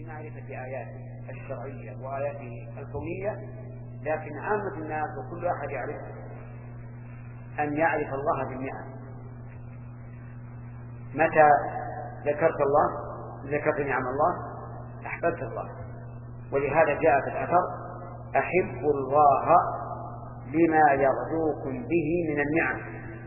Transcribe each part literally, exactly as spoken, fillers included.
بمعرفة آياته الشرعية وآياته الكونية، لكن عامة الناس وكل أحد يعرف أن يعرف الله بالنعم. متى ذكرت الله ذكرت نعم الله أحببت الله. ولهذا جاء في الأثر: أحب الله لما يرزقكم به من النعم.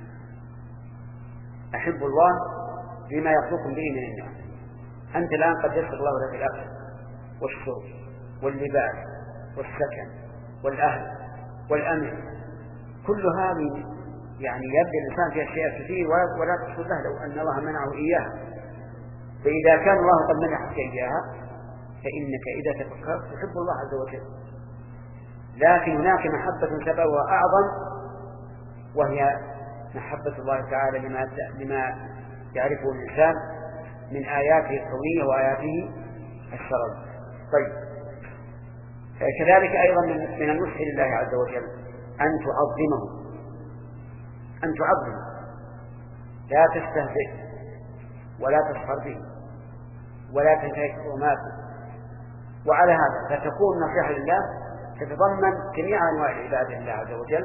أحب الله لما يرزقكم به من النعم. أنت الآن قد يسر الله لك الأكل والشرب واللباس والسكن والأهل والأمن، كل هذه يعني يبدأ الإنسان في أشياء كثير ولا تحصل له لو أن الله منعه إياها. فإذا كان الله قد منحك إياها فإنك إذا تفكرت تحب الله عز وجل. لكن هناك محبة سببها أعظم، وهي محبة الله تعالى لما لما يعرفه الإنسان من آياته الكونية وآياته الشرعية. طيب، كذلك أيضا من النصح لله عز وجل أن تعظمه، أن تعظمه، لا تستهزئ ولا تسخر به ولا تنتهك حرماته. وعلى هذا فتكون نصيحة لله تتضمن جميع أنواع العبادة لله عز وجل.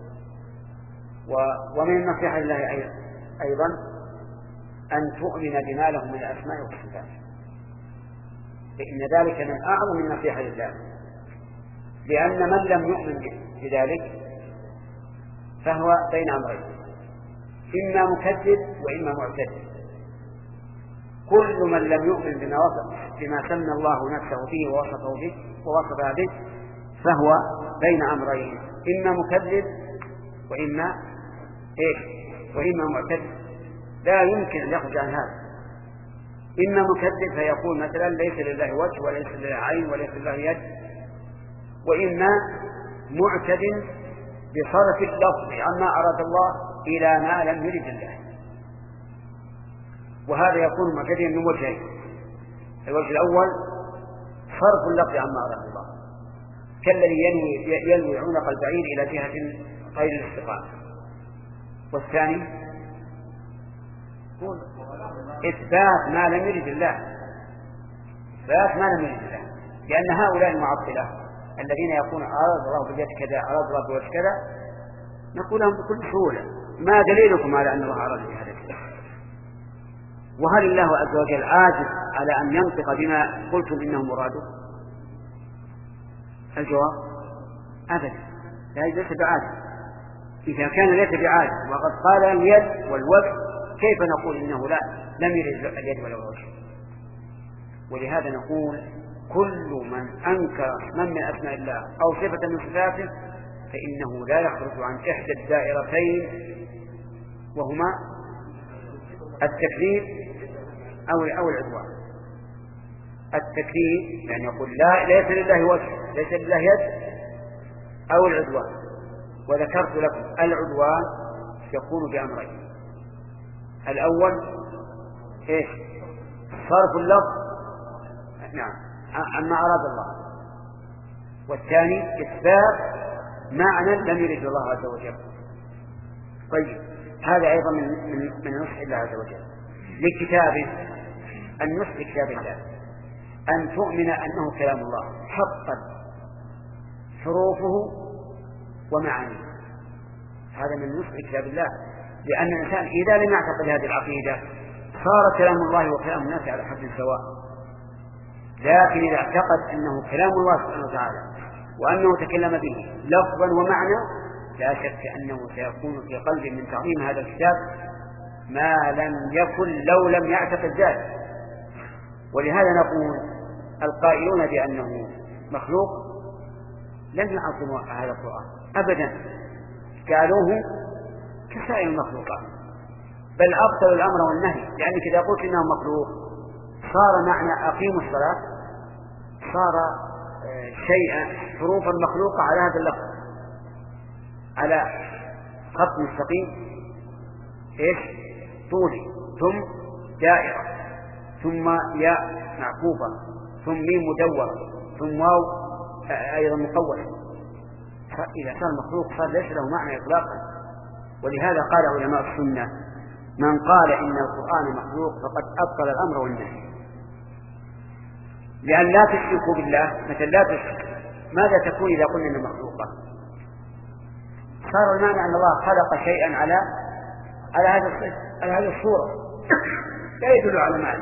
ومن النصيحة لله أيضا أن تؤمن بما له من الأسماء والصفات، فإن ذلك من أعظم النصيحة لله، لأن من لم يؤمن بذلك فهو بين أمرين: إما مكذب وإما معتد. كل من لم يؤمن بما وصف بما سمى الله نفسه فيه ووصفه به ووصفه به فهو بين أمرين: إما مكذب وإما إيش وإما معتد. لا يمكن أن يخرج عن هذا. إما مكذب فيقول مثلا ليس لله وجه وليس لله عين وليس لله يد، وإما معتد بصرف اللفظ عما أراد الله إلى ما لم يرد الله. وهذا يكون معتديا من وجهين: الوجه الأول صرف اللفظ عما أراد الله، كالذي ينوي, ينوي عنق البعير إلى جهة غير الاستقامة. والثاني إثبات ما لم يرد الله، إثبات ما لم يرد الله، لأن هؤلاء المعطلة الذين يقولون أراد الله بيد كذا أراد الله بوجه كذا نقول لهم بكل سهولة: ما دليلكم على أن الله أراد بهذا كذا؟ وهل الله عز وجل عاجز على أن ينطق بما قلتم إنه مراده؟ الجواب: أبدا، ليس بعاجز. إذا كان ليس بعاجز وقد قال اليد والوجه كيف نقول إنه لا لم يرد اليد ولا الوجه؟ ولهذا نقول: كل من أنكر من من أسماء الله أو صفة من صفاته فإنه لا يخرج عن إحدى الدائرتين، وهما التكذيب أو أو العدوان. التكذيب يعني يقول لا ليس لله وجه ليس لله يد، أو العدوان. وذكرت لكم العدوان يكون بأمرين: الأول إيش؟ صرف اللفظ نعم عما أراد الله، والثاني إثبات معنى لم يرد الله عز وجل. طيب، هذا أيضا من من, من نصح الله عز وجل لكتابه. النصح لكتاب الله أن تؤمن أنه كلام الله حقا، حروفه ومعانيه. هذا من نصح كتاب الله، لأن الإنسان إذا لم يعتقد هذه العقيدة صار كلام الله وكلام الناس على حد سواء. لكن إذا اعتقد أنه كلام الله سبحانه وتعالى وأنه تكلم به لفظا ومعنى لا شك أنه سيكون في قلبه من تعظيم هذا الكتاب ما لم يكن لو لم يعتقد ذلك. ولهذا نقول: القائلون بأنه مخلوق لم يعظموا هذا القرآن أبدا، قالوه كسائر المخلوقات، بل أبطلوا الأمر والنهي. لأنك إذا قلت إنه مخلوق صار معنى أقيموا الصلاة صار شيئا حروفا مخلوقة على هذا اللفظ، على خط مستقيم إيش طولي، ثم دائرة، ثم ياء معكوفة، ثم ميم مدورة، ثم واو أيضا مقولة. إذا كان مخلوق صار ليس له معنى إطلاقا. ولهذا قال علماء السنة: من قال إن القرآن مخلوق فقد أبطل الأمر والنهي. لأن لا تشركوا بالله، مثل لا تشرك، ماذا تكون إذا قلنا إنها مخلوقة؟ صار المعنى أن الله خلق شيئا على على هذا على هذه الصورة، لا يدل على معنى،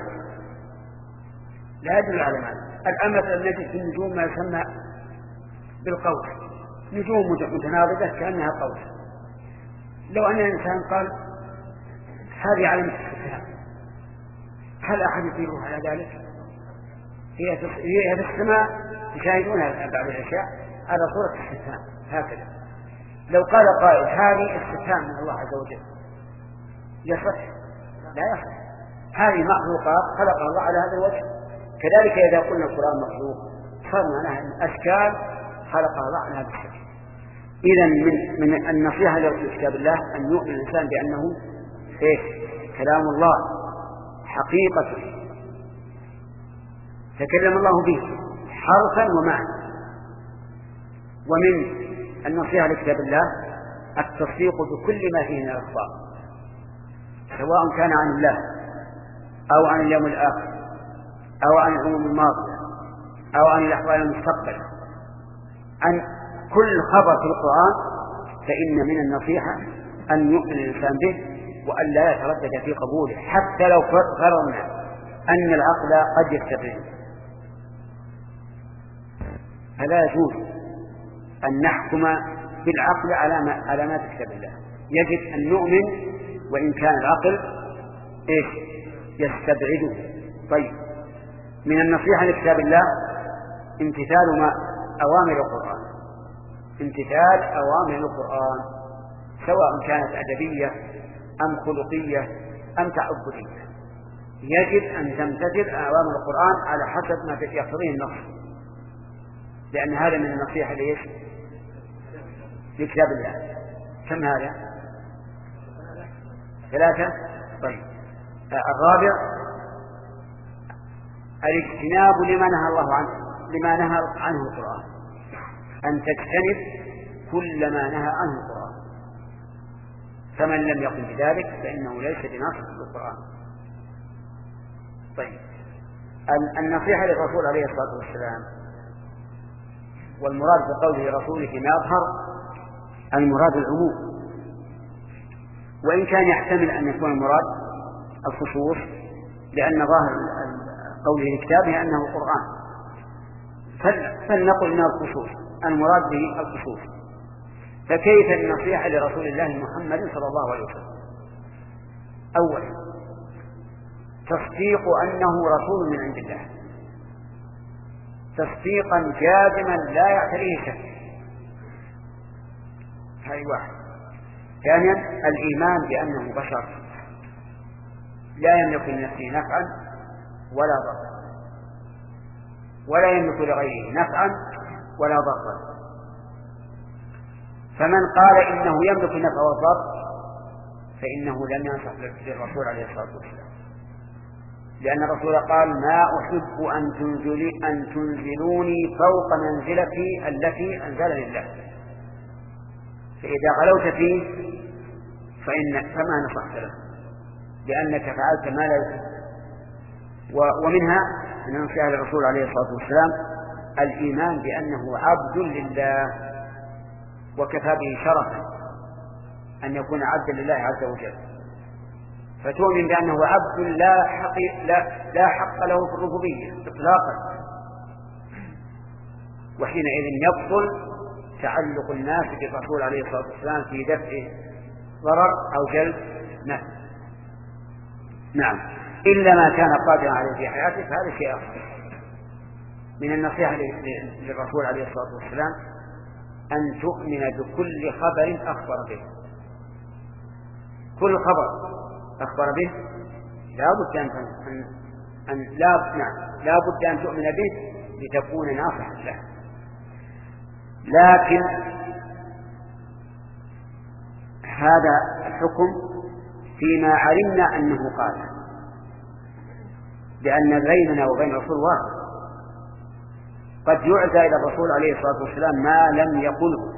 لا يدل على معنى. الآن مثلا نجد في النجوم ما يسمى بالقوس، نجوم متناظرة كأنها قوس. لو أن الإنسان قال هذه علامة استفهام، هل أحد يطيره على ذلك؟ هي في السماء تشاهدونها بعض الأشياء على صورة استفهام هكذا. لو قال قائل هذه استفهام من الله عز وجل يصح؟ لا يصح. هذه مخلوقات خلقها الله على هذا الوجه. كذلك إذا قلنا القرآن مخلوق صار معناها أشكال خلقها الله على هذا الشكل. إذا من من النصيحة لكتاب الله أن يؤمن الإنسان بأنه إيه؟ كلام الله حقيقة تكلم الله به حرفا ومعنى. ومن النصيحة لكتاب الله التصديق بكل ما فيه من الأخبار، سواء كان عن الله أو عن اليوم الآخر أو عن الأمم الماضية أو عن الأحوال المستقبلة، عن كل خبر في القرآن، فإن من النصيحة أن يؤمن الإنسان به وأن لا يتردد في قبوله، حتى لو فرضنا أن العقل قد يستبعد. فلا يجوز أن نحكم بالعقل على ما على ما تكتب الله، يجب أن نؤمن وإن كان العقل إيش يستبعده. طيب، من النصيحة لكتاب الله امتثال ما أوامر القرآن، امتثال أوامر القرآن سواء كانت أدبية أم خلقية أم تعبدية، يجب أن تمتثل أوامر القرآن على حسب ما يقتضيه النص، لأن هذا من النصيحة ليش لكتاب الله. كم هذا؟ ثلاثة. طيب، الرابع الاجتناب لما نهى الله عنه، لما نهى عنه القرآن، أن تجتنب كل ما نهى عنه القرآن، فمن لم يقم بذلك فإنه ليس بناصح للقرآن. طيب، النصيحة للرسول عليه الصلاة والسلام، والمراد بقوله رسوله فيما يظهر المراد العموم، وإن كان يحتمل أن يكون المراد الخصوص، لأن ظاهر قوله لكتابه أنه القرآن، فلنقل إنه الخصوص، المراد به الخصوص. فكيف النصيحة لرسول الله محمد صلى الله عليه وسلم؟ أولا تصديق أنه رسول من عند الله تصديقا جازما لا يعتريه شك، هذه واحد. ثانيا الإيمان بأنه بشر لا يملك لنفسه نفعا ولا ضرا، ولا يملك لغيره نفعا ولا ضرا، فمن قال إنه يملك النفع والضر فإنه لم ينصح للرسول عليه الصلاة والسلام، لأن الرسول قال ما أحب أن تنزلي أن تنزلوني فوق منزلتي التي أنزلني الله، فإذا غلوت فيه فإن فما نصحت له، لأنك فعلت ما لا يحب. ومنها أن ننصح للرسول عليه الصلاة والسلام الإيمان بأنه عبد لله، وكفى به شرفا أن يكون عبدا لله عز وجل، فتؤمن بأنه عبد لا حق لا, لا حق له في الربوبية إطلاقا، وحينئذ يبطل تعلق الناس بالرسول عليه الصلاة والسلام في دفع ضرر أو جلب نفع. نعم، إلا ما كان قادرا عليه في حياته فهذا شيء آخر. من النصيحة للرسول عليه الصلاة والسلام أن تؤمن بكل خبر أخبر به، كل خبر أخبر به لا بد أن, أن, أن لا نعم لا بد أن تؤمن به لتكون ناصحا له. لكن هذا الحكم فيما علمنا أنه قال، لأن بيننا وبين الرسول واحد، قد يعزى إلى الرسول عليه الصلاة والسلام ما لم يقله،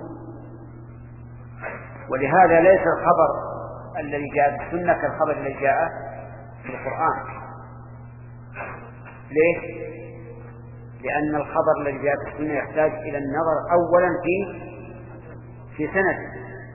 ولهذا ليس الخبر الذي جاء في السنة كالخبر الذي جاء في القرآن. ليش؟ لأن الخبر الذي جاء في السنة يحتاج إلى النظر أولا في في سنده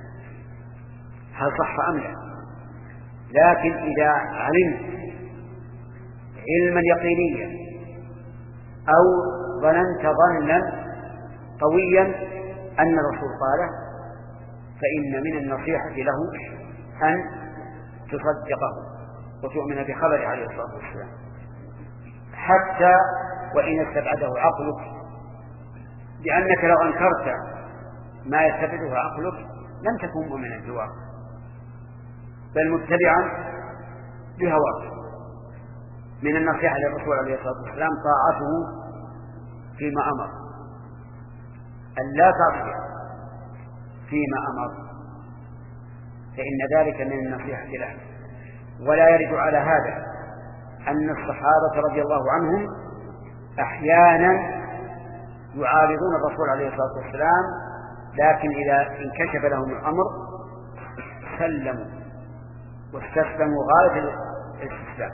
هل صح أم لا. لكن إذا علمت علما يقينيا أو ظننت ظنا قويا أن الرسول قاله فإن من النصيحة له أن تصدقه وتؤمن بخبره عليه الصلاة والسلام، حتى وإن استبعده عقلك، لأنك لو أنكرت ما يستبعده عقلك لم تكن مؤمنا بالواقع بل متبعا بهواك. من النصيحة للرسول عليه الصلاة والسلام طاعته فيما أمر، أن لا تعصي فيما أمر، فإن ذلك من النصيحة له. ولا يرد على هذا أن الصحابة رضي الله عنهم أحيانا يعارضون الرسول عليه الصلاة والسلام، لكن إذا انكشف لهم الأمر سلموا واستسلموا غاية الاستسلام.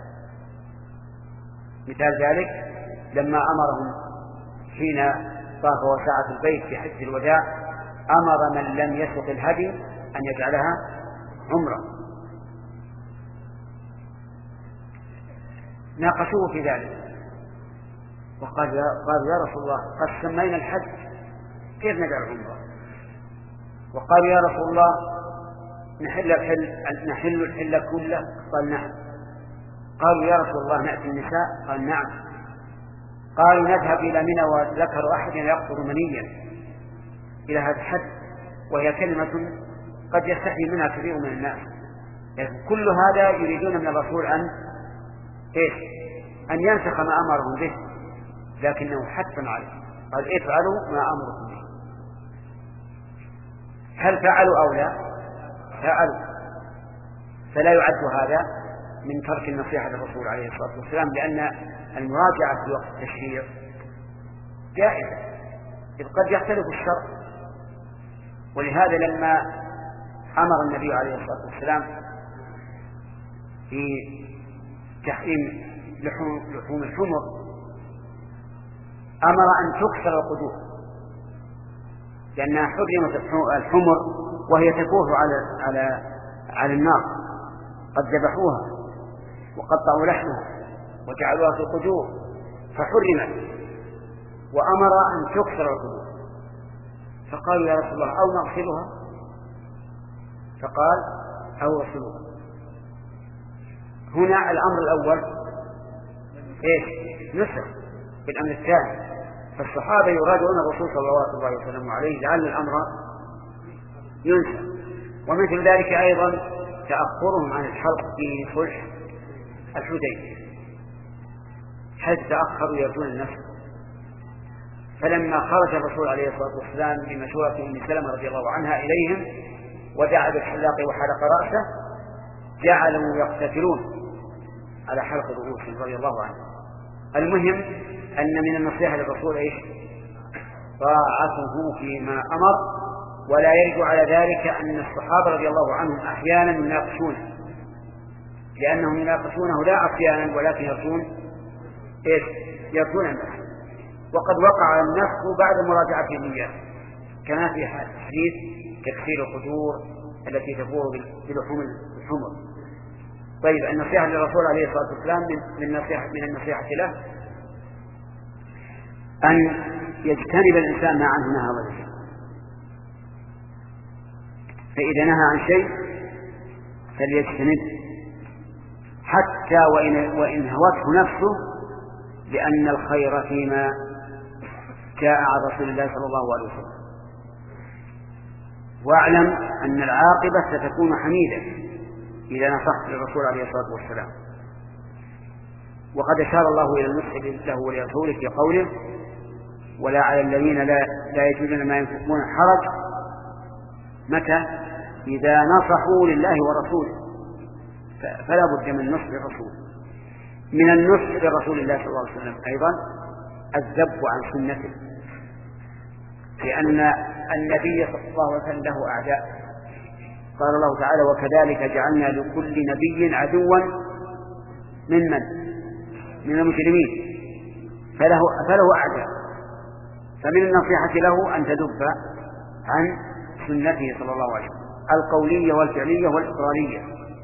مثال ذلك لما أمرهم حين طاف وسعة البيت في حجة الوداع أمر من لم يسق الهدي أن يجعلها عمرة، ناقشوه في ذلك وقال يا, قال يا رسول الله قد سمينا الحج كيف نجعل عمرة؟ وقال يا رسول الله نحل الحل, نحل الحل كله؟ قال نعم. قالوا يا رسول الله نأتي النساء؟ قال نعم. قالوا نذهب إلى منى وذكر أحد يقصر منيا إلى هذا الحد، وهي كلمة قد يستحي منها كثير من الناس. يعني كل هذا يريدون من الرسول أن إيش؟ أن ينسخ ما أمرهم به، لكنه حتم عليه قال افعلوا ما أمركم به. هل فعلوا أو لا؟ فعلوا. فلا يعد هذا من ترك النصيحة للرسول عليه الصلاة والسلام، لأن المراجعة في وقت التشريع جائزة إذ قد يختلف الشرع. ولهذا لما أمر النبي عليه الصلاة والسلام في تحريم لحوم الحمر أمر أن تكسر القدور، لأنها حرمت الحمر وهي تكوه على على على النار، قد ذبحوها وقطعوا لحمها وجعلوها في القدور فحرمت، وأمر أن تكسر القدور. فقالوا يا رسول الله أو نغسلها؟ فقال أو نغسلها. هنا الأمر الأول إيش؟ نسخ. بالأمر الثاني فالصحابة يرادون الرسول صلى الله عليه وسلم عليه لعل الأمر ينسى. ومثل ذلك أيضا تأخرهم عن الحلق في صلح الحديبية، حيث تأخروا يرجون النسخ. فلما خرج الرسول عليه الصلاة والسلام بمشورة أم سلمة رضي الله عنها إليهم ودعا بالحلاق وحلق رأسه جعلوا يقتتلون على حلق رؤوسهم رضي الله عنه. المهم أن من النصيحة للرسول إيش؟ طاعته فيما أمر. ولا يرد على ذلك أن الصحابة رضي الله عنهم أحيانا يناقشونه، لأنهم يناقشونه لا عصيانا ولكن يرجون إيش؟ يرجون النسخ. وقد وقع النسخ بعد مراجعة النيات، كما في حديث تكسير القدور التي تفور بلحوم الحمر. طيب النصيحة للرسول عليه الصلاة والسلام من النصيحة من النصيحة له أن يجتنب الإنسان ما عنه نهى الله عنه، فإذا نهى عن شيء فليجتنبه حتى وإن, وإن هوته نفسه، لأن الخير فيما جاء عن رسول الله صلى الله عليه وسلم. واعلم أن العاقبة ستكون حميدة إذا نصحت للرسول عليه الصلاة والسلام. وقد أشار الله إلى النصح له ولرسوله في قوله ولا على الذين لا, لا يجدون ما ينفقون حرج متى إذا نصحوا لله ورسوله، فلا بد من نصح الرسول. من النصح لرسول الله صلى الله عليه وسلم أيضا الذب عن سنته، لأن النبي صلى الله عليه وسلم له أعداء. قال الله تعالى وكذلك جعلنا لكل نبي عدوا من من من المجرمين. فله, فله أعداء. فمن النصيحة له أن تدب عن سنته صلى الله عليه وسلم القولية والفعلية والإقرارية،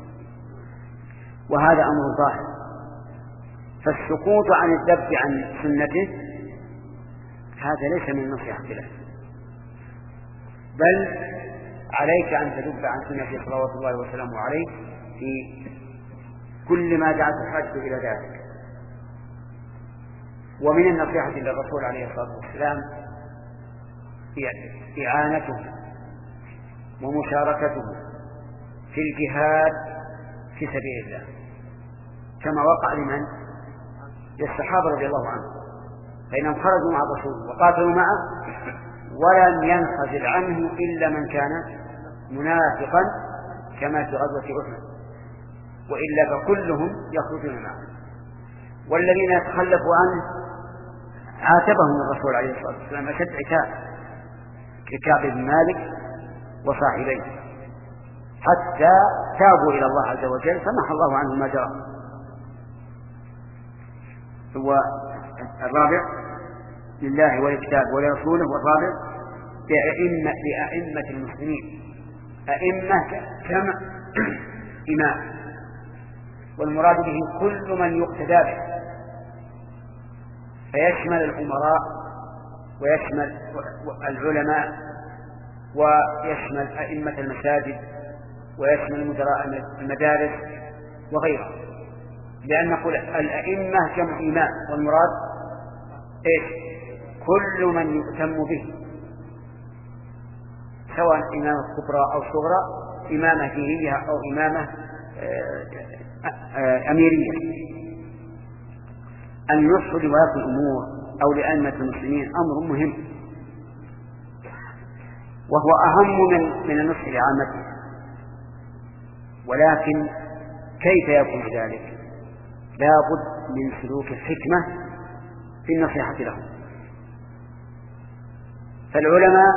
وهذا أمر ظاهر. فالسقوط عن الذب عن سنته هذا ليس من النصيحة له، بل عليك أن تدب عن سنته صلوات الله وسلامه عليه في كل ما دعت الحاجة إلى ذلك. ومن النصيحة للرسول عليه الصلاة والسلام هي إعانته ومشاركته في الجهاد في سبيل الله، كما وقع لمن؟ للصحابة رضي الله عنهم، فإنهم خرجوا مع الرسول وقاتلوا معه ولم ينخزل عنه إلا من كان منافقا كما في غزوة أحد، وإلا فكلهم يخرجون معه. والذين يتخلفوا عنه عاتبهم الرسول عليه الصلاة والسلام أشد عتاب ككعب بن مالك وصاحبيه، حتى تابوا إلى الله عز وجل فمحى الله عنهم ما جرى. هو الرابع لله ولكتاب ولرسوله، والرابع لأئمة, لأئمة المسلمين. أئمة جمع إمام، والمراد به كل من يقتدى به، فيشمل الأمراء ويشمل العلماء ويشمل أئمة المساجد ويشمل مدراء المدارس وغيره، لأن نقول الأئمة جمع إمام، والمراد إيش؟ كل من يؤتم به، سواء إمامة كبرى أو صغرى، إمامة دينية أو إمامة أميرية. النصح لولاة الأمور أو لأئمة المسلمين أمر مهم، وهو أهم من من النصح لعامته. ولكن كيف يكون ذلك؟ لا بد من سلوك الحكمة في النصيحة لهم. فالعلماء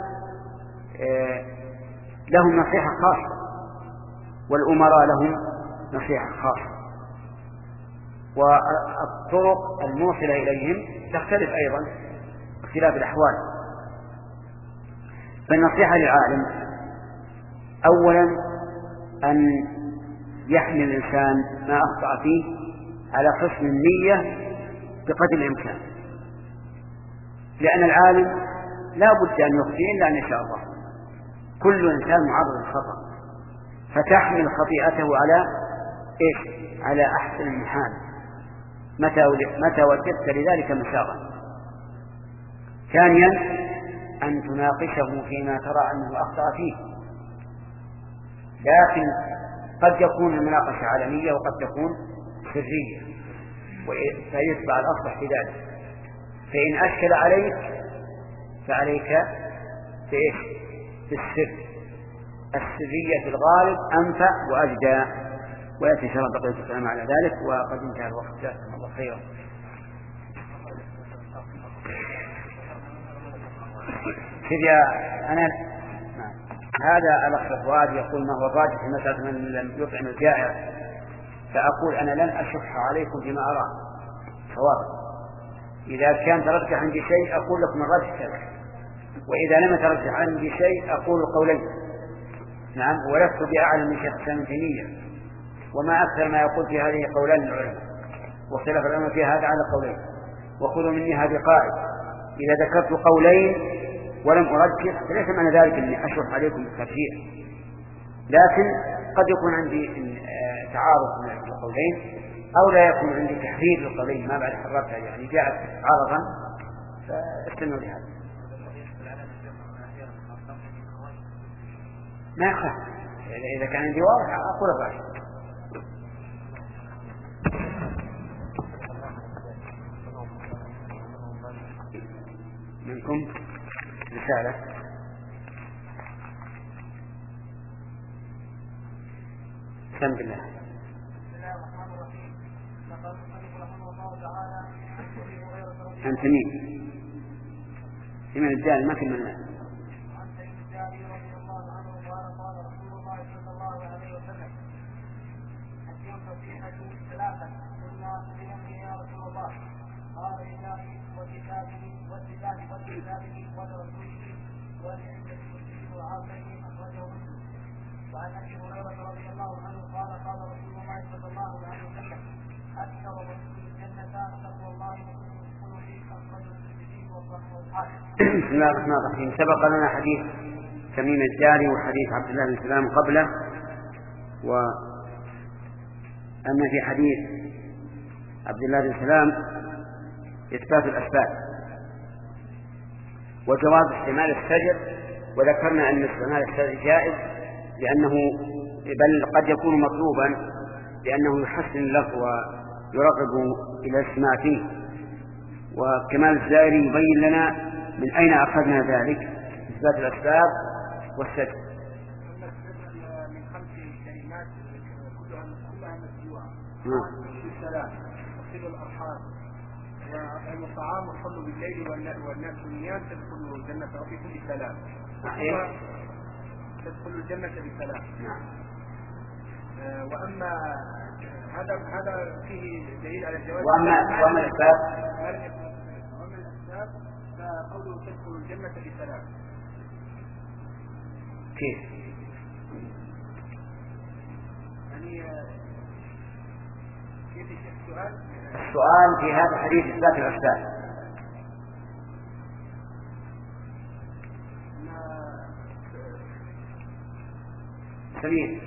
لهم نصيحة خاصة، والأمراء لهم نصيحة خاصة، والطرق الموصلة إليهم تختلف أيضا اختلاف الأحوال. فالنصيحة للعالم أولا أن يحمل الإنسان ما أخطأ فيه على حسن النية بقدر الإمكان، لأن العالم لا بد أن يخطئ إلا أن يشاء الله. كل إنسان معرض للخطأ، فتحمل خطيئته على إيش؟ على أحسن المحال متى متى وجدت لذلك مساغا. ثانيا أن تناقشه فيما ترى أنه أخطأ فيه، لكن قد يكون المناقشة علنية وقد تكون سرية، فيتبع الأصلح في ذلك. فإن أشكل عليك فعليك في إيش؟ في السر. السرية في الغالب أنفع وأجدى. ويأتي شرط بقية الكلام على ذلك، وقد انتهى الوقت. جزاكم الله خيرا. كذا أنا هذا الأخ فؤاد يقول ما هو الراجح في مسألة من لم يطعم الجائع، فأقول أنا لن أشح عليكم بما أرى صواب. إذا كان ترجح عندي شيء أقول لكم الرجح كذا، وإذا لم يترجح عندي شيء أقول قولين. نعم، ولست بأعلم من شيخ الإسلام ابن تيمية، وما أكثر ما يقول في هذه قولان العلماء، واختلف العلماء في هذا على قولين. وخذوا مني هذه قاعدة: إذا ذكرت قولين ولم أرجح فليس معنى ذلك أني أشرح عليكم بالترجيح، لكن قد يكون عندي تعارض من القولين، أو لا يكون عندي تحرير للقولين ما بعد حررتها، يعني جاءت عرضا فاستنوا لهذا. ما يخاف، إذا كان عندي واضح أقول الرأي. منكم رسالة. بسم الله. أنت مين؟ من الجال ما كملنا. ثلاثة قلنا بأمره يا رسول الله، قال إذا بسم الله الرحمن الرحيم. سبق لنا حديث تميم الداري وحديث عبد الله بن سلام قبله، وأن في حديث عبد الله بن سلام إثبات الأسباب وجواز استعمال الشجر، وذكرنا أن استعمال الشجر جائز لأنه بل قد يكون مطلوبا لأنه يحسن اللفظ ويرغب إلى الاستماع فيه. وكمال الزائري يبين لنا من أين أخذنا ذلك إثبات الأسباب والشجر. من خمس كلمات كلها كلها مسجوعة السلام وصل الأرحام والطعام والصلوا بالليل والناس نيام تدخلوا الجنة بكل سلام. تدخلوا الجنة بسلام. وأما هذا هذا فيه دليل على الجواز. وأما وأما الأسباب وأما الأسباب فقوله تدخلوا الجنة بسلام. كيف؟ يعني كيف السؤال؟ السؤال في هذا الحديث إثبات الأسباب. سمير.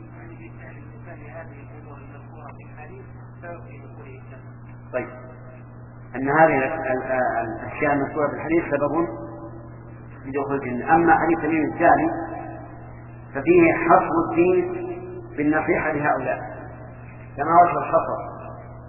طيب، أن هذه الأشياء المذكورة في الحديث سبب لدخول الجنة. أما حديث تميم الداري ففيه حصر الدين بالنصيحة لهؤلاء كما وجه الحصر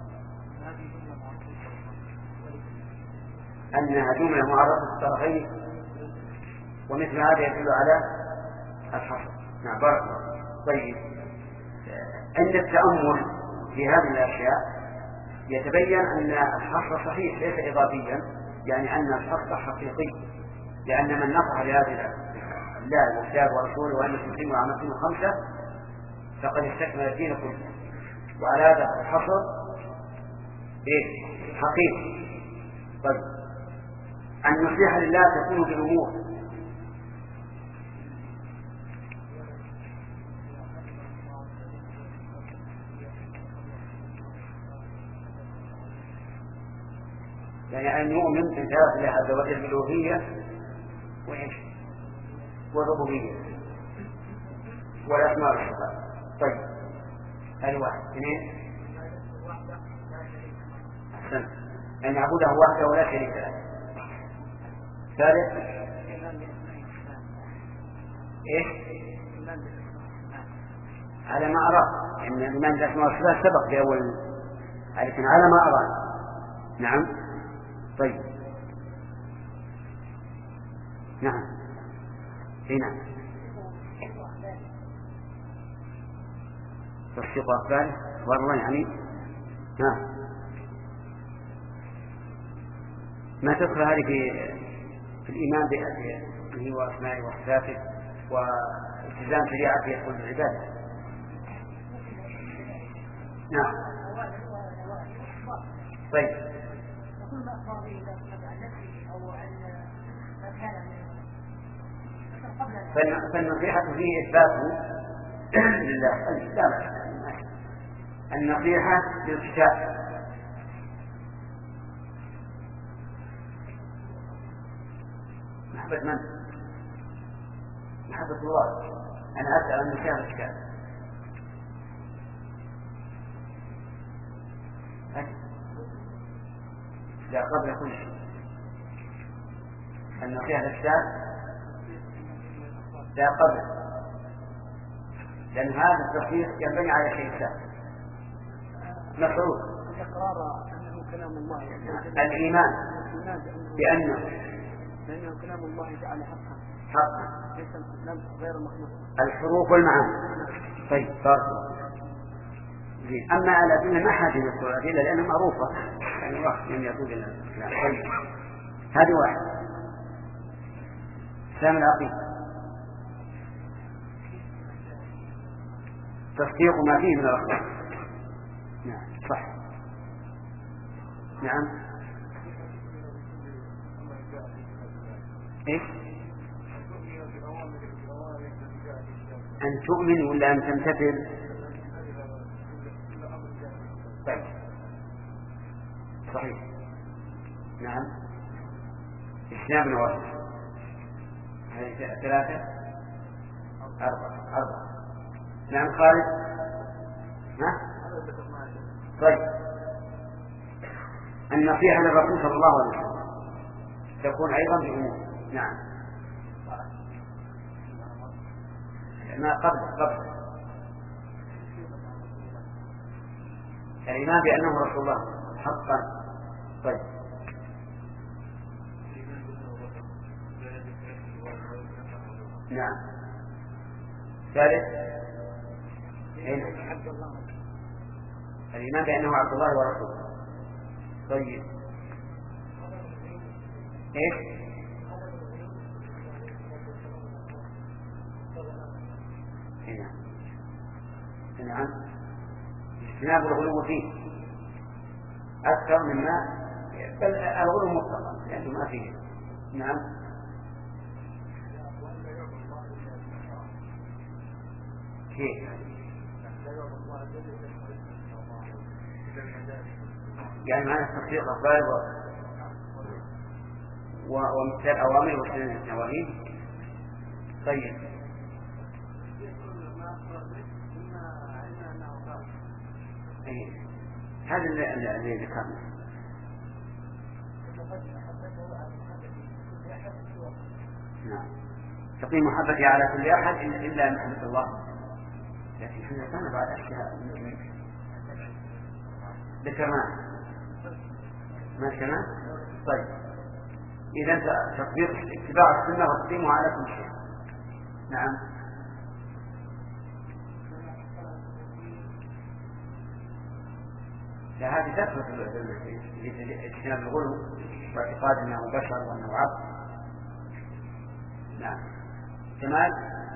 أنها جملة معرفة الطرفين، ومثل هذا يدل على الحصر. نعم بارك الله. طيب، عند التأمل في هذه الأشياء يتبين أن الحصر صحيح ليس إضافيا، يعني أن الحصر حقيقي، لأن من نصح لهذه الله وكتاب ورسوله وأن تسلموا وعملتم خمسة فقد استكمل الدين كله. وعلى هذا الحصر إيه؟ حقيقي. طيب، النصيحة لله تكون بالأمور يعني أن يؤمن بذات الله عز وجل بالألوهية وإيش والربوبية والأسماء والصفات. طيب، هذه واحد. اثنين، أحسن، أن يعبده وحده ولا شريك له. ثالث، إيش؟ على ما أراد، إن الإيمان بالأسماء والصفات سبق في أول، لكن على ما أراد. نعم. طيب، نعم. هنا تصديق أخباره والله يعني ها ما تدخل هذه في في الإيمان به وأسمائه وصفاته والتزام شريعته يدخل في العبادة. نعم. طيب، فالنصيحة فيه إثبات لله. الكتاب، النصيحة للكتاب. محبة من؟ محبة الله. أنا أسأل عن نصيحة الكتاب. لا، قبل كل شيء النصيحة للكتاب لا قبل، لأن هذا التصديق ينبني على شيء ثاني. مفروض إقرار أنه كلام الله، الإيمان بأنه لأنه كلام الله تعالى حقا حقا ليس غير مخلوق، الحروف والمعاني. طيب، بارك الله. أما الأدلة ما حاجة نذكر الأدلة لأنها معروفة، يعني وقت من يطول الكلام. طيب، هذه واحد. سام العقيدة تصديق ما فيه من الأخبار. نعم صح. نعم. إيش؟ أن تؤمن ولا أن تمتثل؟ طيب، صحيح. نعم. واجتناب النواهي. هذه ثلاثة أربعة أربعة. نعم خالد. ها؟ طيب النصيحة للرسول صلى الله عليه وسلم تكون أيضا بأمور. نعم ما قبل قبل الإيمان بأنه رسول الله حقا. طيب نعم ثالث الإيمان بأنه عبد الله ورسوله. طيب إيش؟ نعم نعم اجتناب الغلو فيه أكثر مما بل الغلو مطلقا لأنه ما فيه. نعم كيف؟ يعني معنى تطبيق الأخبار ومثل الأوامر واجتناب النواهي. طيب هذا الذي ذكرنا. نعم تقيم محبتي على كل أحد إلا محمد الله. لكن احنا كان بعد أشياء ذكرناها ما كمان. طيب إذا تطبيق اتباع السنة وتقيمها على كل شيء. نعم لا هذه تدخل في اجتناب الغلو واعتقاد انه بشر وانه عبد. نعم كمال.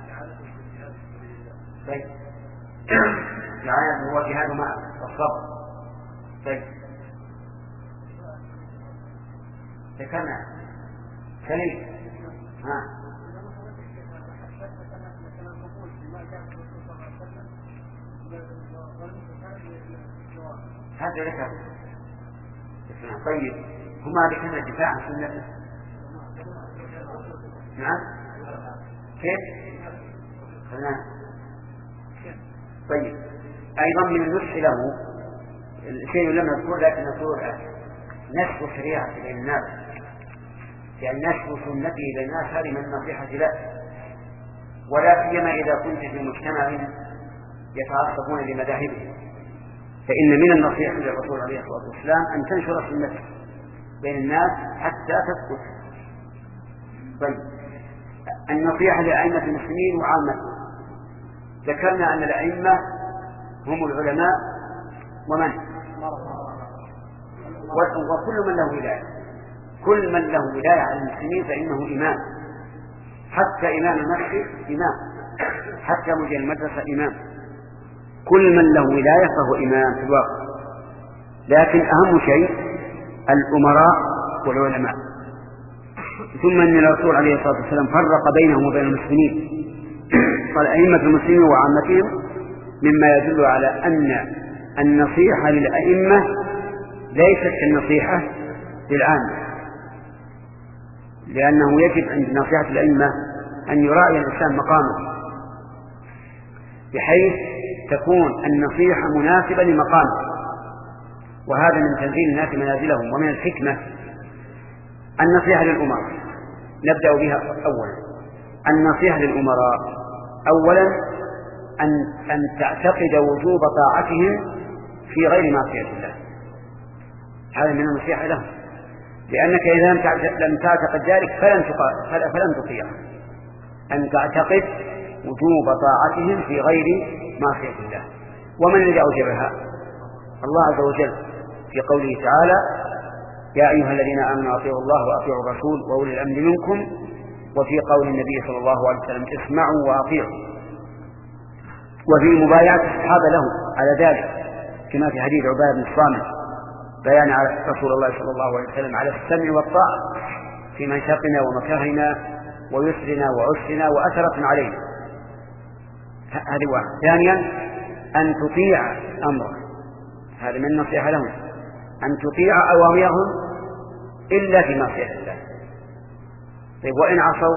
طيب يعني هو جهاد معه والصبر. طيب ذكرنا سليم. ها هذا ذكر. طيب هما ذكرنا الدفاع عن سنته. نعم كيف؟ خلنا. طيب أيضا من النصح له الشيء لم نذكر لكن نقول نشر شريعة بين الناس، لأن نشر سنته بين الناس هذه من النصيحة له، ولا سيما إذا كنت في مجتمع يتعصبون لمذاهبهم، فإن من النصيحة للرسول عليه الصلاة والسلام أن تنشر سنته بين الناس حتى تثبت. طيب النصيحة لأئمة المسلمين وعامة. ذكرنا أن الأئمة هم العلماء ومن وكل من له ولاية، كل من له ولاية على المسلمين فإنه إمام، حتى إمام المسجد إمام، حتى مدير المدرسة إمام، كل من له ولاية فهو إمام في الواقع. لكن أهم شيء الأمراء والعلماء. ثم أن الرسول عليه الصلاة والسلام فرق بينهم وبين المسلمين، قال أئمة المسلمين وعامتهم، مما يدل على أن النصيحة للأئمة ليست كالنصيحة للعامة، لأنه يجب عند نصيحة الأئمة أن يراعي الإنسان مقامه بحيث تكون النصيحة مناسبة لمقامه، وهذا من تنزيل الناس منازلهم ومن الحكمة. النصيحة للأمراء نبدأ بها أولا. النصيحة للأمراء أولا أن, أن تعتقد وجوب طاعتهم في غير معصية الله، هذا من النصيحة لهم، لأنك إذا لم تعتقد ذلك فلن فلن تطيع. أن تعتقد وجوب طاعتهم في غير معصية الله. ومن الذي أوجبها؟ الله عز وجل في قوله تعالى: يا أيها الذين آمنوا أطيعوا الله وأطيعوا الرسول وأولي الأمر منكم. وفي قول النبي صلى الله عليه وسلم: اسمعوا وأطيعوا. وفي مبايعة الصحابة له على ذلك، كما في حديث عبادة بن الصامت بيان على رسول الله صلى الله عليه وسلم على السمع والطاعة في منشطنا ومكرهنا ويسرنا وعسرنا وأثرة علينا. هذه واحد. ثانيا أن تطيع أمره، هذا من النصيحة لهم، أن تطيع أوامرهم إلا في معصية الله. طيب وإن عصوا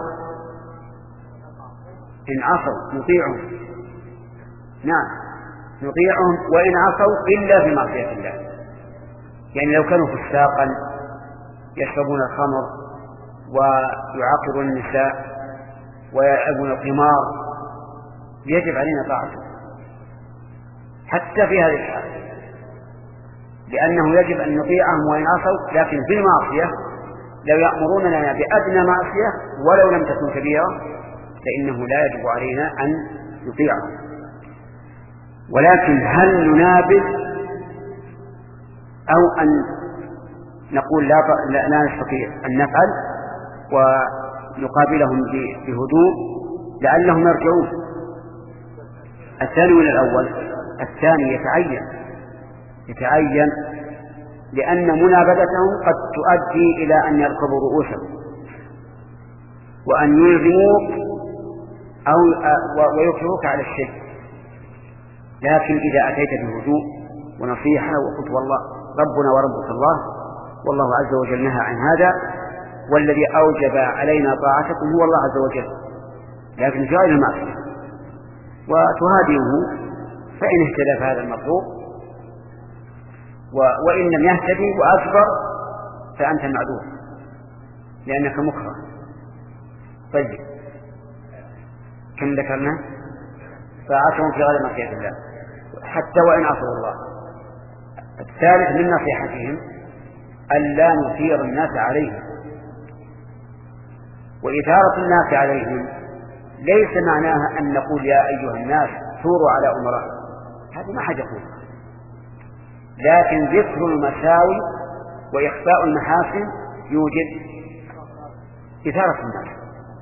إن عصوا نطيعهم، نعم نطيعهم وإن عصوا إلا بمعصية الله. يعني لو كانوا فساقا يشربون الخمر ويعاقرون النساء ويلعبون القمار يجب علينا طاعته حتى في هذه الحال، لأنه يجب أن نطيعهم وإن عصوا، لكن في المعصية لو يأمرون لنا بأدنى معصية ولو لم تكن كبيرة فإنه لا يجب علينا أن نطيعهم. ولكن هل ننابذ أو أن نقول لا, لا, لا نستطيع أن نفعل ونقابلهم بهدوء لعلهم يرجعون؟ الثاني من الأول. الثاني يتعين يتعين لأن منابذتهم قد تؤدي إلى أن يركبوا رؤوسهم وأن يلزموك أو ويكرهوك على الشيء. لكن إذا أتيت بهدوء ونصيحة وقلت والله ربنا وربك الله والله عز وجل نهى عن هذا والذي أوجب علينا طاعتكم هو الله عز وجل، لكن في غير المعصية، وتهادئه فإن اهتدى فهذا المطلوب، وإن لم يهتدي وأكبر فأنت معذور لأنك مكره. طيب كم ذكرنا؟ طاعتهم في غير معصية الله حتى وإن عصوا الله. الثالث من نصيحتهم ألا نثير الناس عليهم. وإثارة الناس عليهم ليس معناها أن نقول يا أيها الناس ثوروا على أمراء، هذا ما حد يقول، لكن ذكر المساوي وإخفاء المحاسن يوجد إثارة الناس،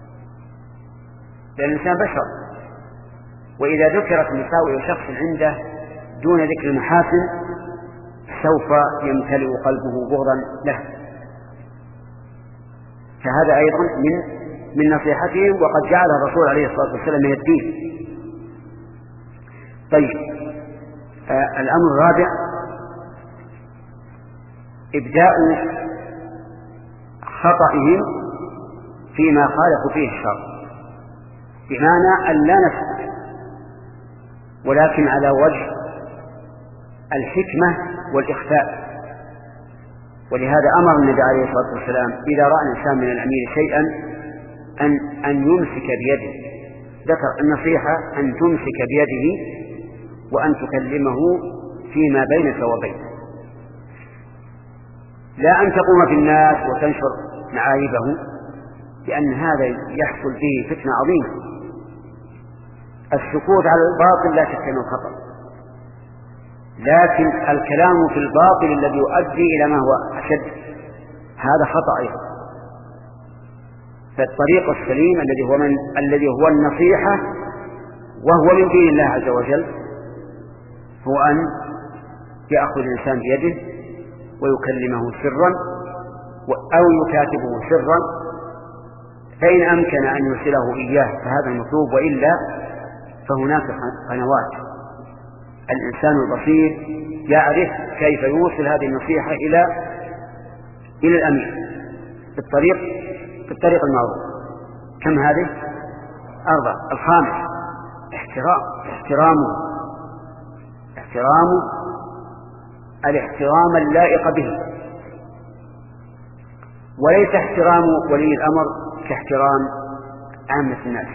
لأن الإنسان بشر، وإذا ذكرت مساوئ شخص عنده دون ذكر المحاسن سوف يمتلئ قلبه بغضا له. فهذا أيضا من من نصيحتهم، وقد جعل الرسول عليه الصلاة والسلام من الدين. طيب آه الأمر الرابع إبداء خطئهم فيما خالفوا فيه الشرع، بمعنى أن لا نسكت ولكن على وجه الحكمة والإخفاء. ولهذا أمر النبي عليه الصلاة والسلام إذا رأى الإنسان من الأمير شيئا أن, أن يمسك بيده، ذكر النصيحة أن تمسك بيده وأن تكلمه فيما بينك وبينه، لا أن تقوم في الناس وتنشر معايبه، لأن هذا يحصل فيه فتنة عظيمة. السكوت على الباطل لا شك أنه خطأ، لكن الكلام في الباطل الذي يؤدي إلى ما هو أشد هذا خطأ أيضا. فالطريق السليم الذي هو من الذي هو النصيحة وهو من دين الله عز وجل هو أن يأخذ الإنسان بيده ويكلمه سرا أو يكاتبه سرا، فإن أمكن أن يرسله إياه فهذا المطلوب، وإلا فهناك قنوات الإنسان البصير يعرف كيف يوصل هذه النصيحة إلى إلى الأمير بالطريق بالطريق المعروف. كم هذه؟ أربعة. الخامس احترام احترامه احترام الاحترام اللائق به، وليس احترام ولي الأمر كاحترام عامة الناس.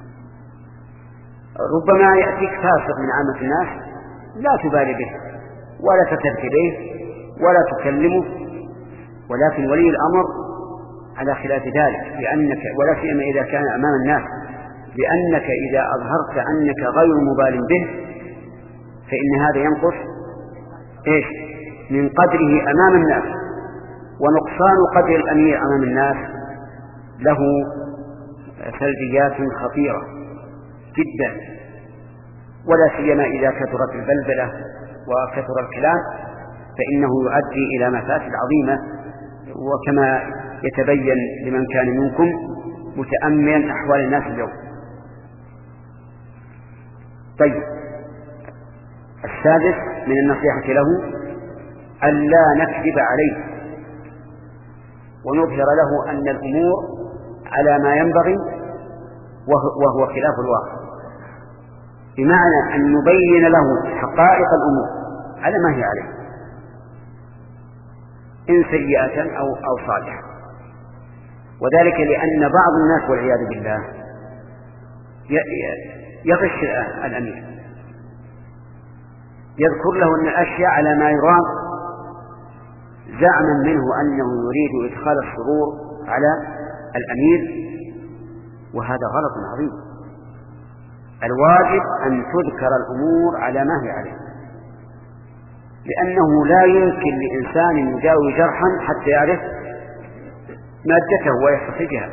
ربما يأتيك فاسق من عامة الناس لا تبالي به ولا تترك به ولا تكلمه، ولكن ولي الأمر على خلاف ذلك، لأنك ولا سيما إذا كان أمام الناس، لأنك إذا أظهرت أنك غير مبال به فإن هذا ينقص إيش من قدره أمام الناس، ونقصان قدر الأمير أمام الناس له سلبيات خطيرة جدا، ولا سيما إذا كثرت البلبلة وكثر الكلام فإنه يؤدي إلى مفاسد عظيمة، وكما يتبين لمن كان منكم متأملا أحوال الناس اليوم. طيب السادس من النصيحة له ألا نكذب عليه ونظهر له أن الأمور على ما ينبغي وهو خلاف الواقع، بمعنى أن نبين له حقائق الأمور على ما هي عليه، إن سيئة أو أو صالحة. وذلك لأن بعض الناس والعياذ بالله يغش الأمير، يذكر له أن الأشياء على ما يرام زعما منه أنه يريد إدخال السرور على الأمير، وهذا غلط عظيم. الواجب أن تذكر الأمور على ما هي عليه، لأنه لا يمكن لإنسان يداوي جرحا حتى يعرف مادته ويحتسبها،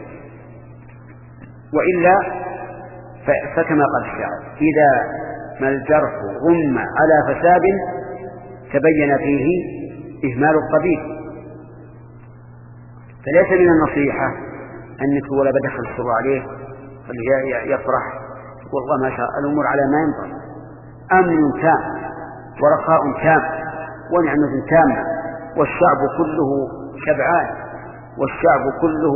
وإلا فكما قال الشاعر: إذا ما الجرح غم على فساد تبين فيه إهمال الطبيب. فليس من النصيحة أنك ولا بدخل السر عليه يفرح والله ما شاء الأمور على ما ينبغي، أمن تام ورخاء تام ونعمة تامة، والشعب كله شبعان والشعب كله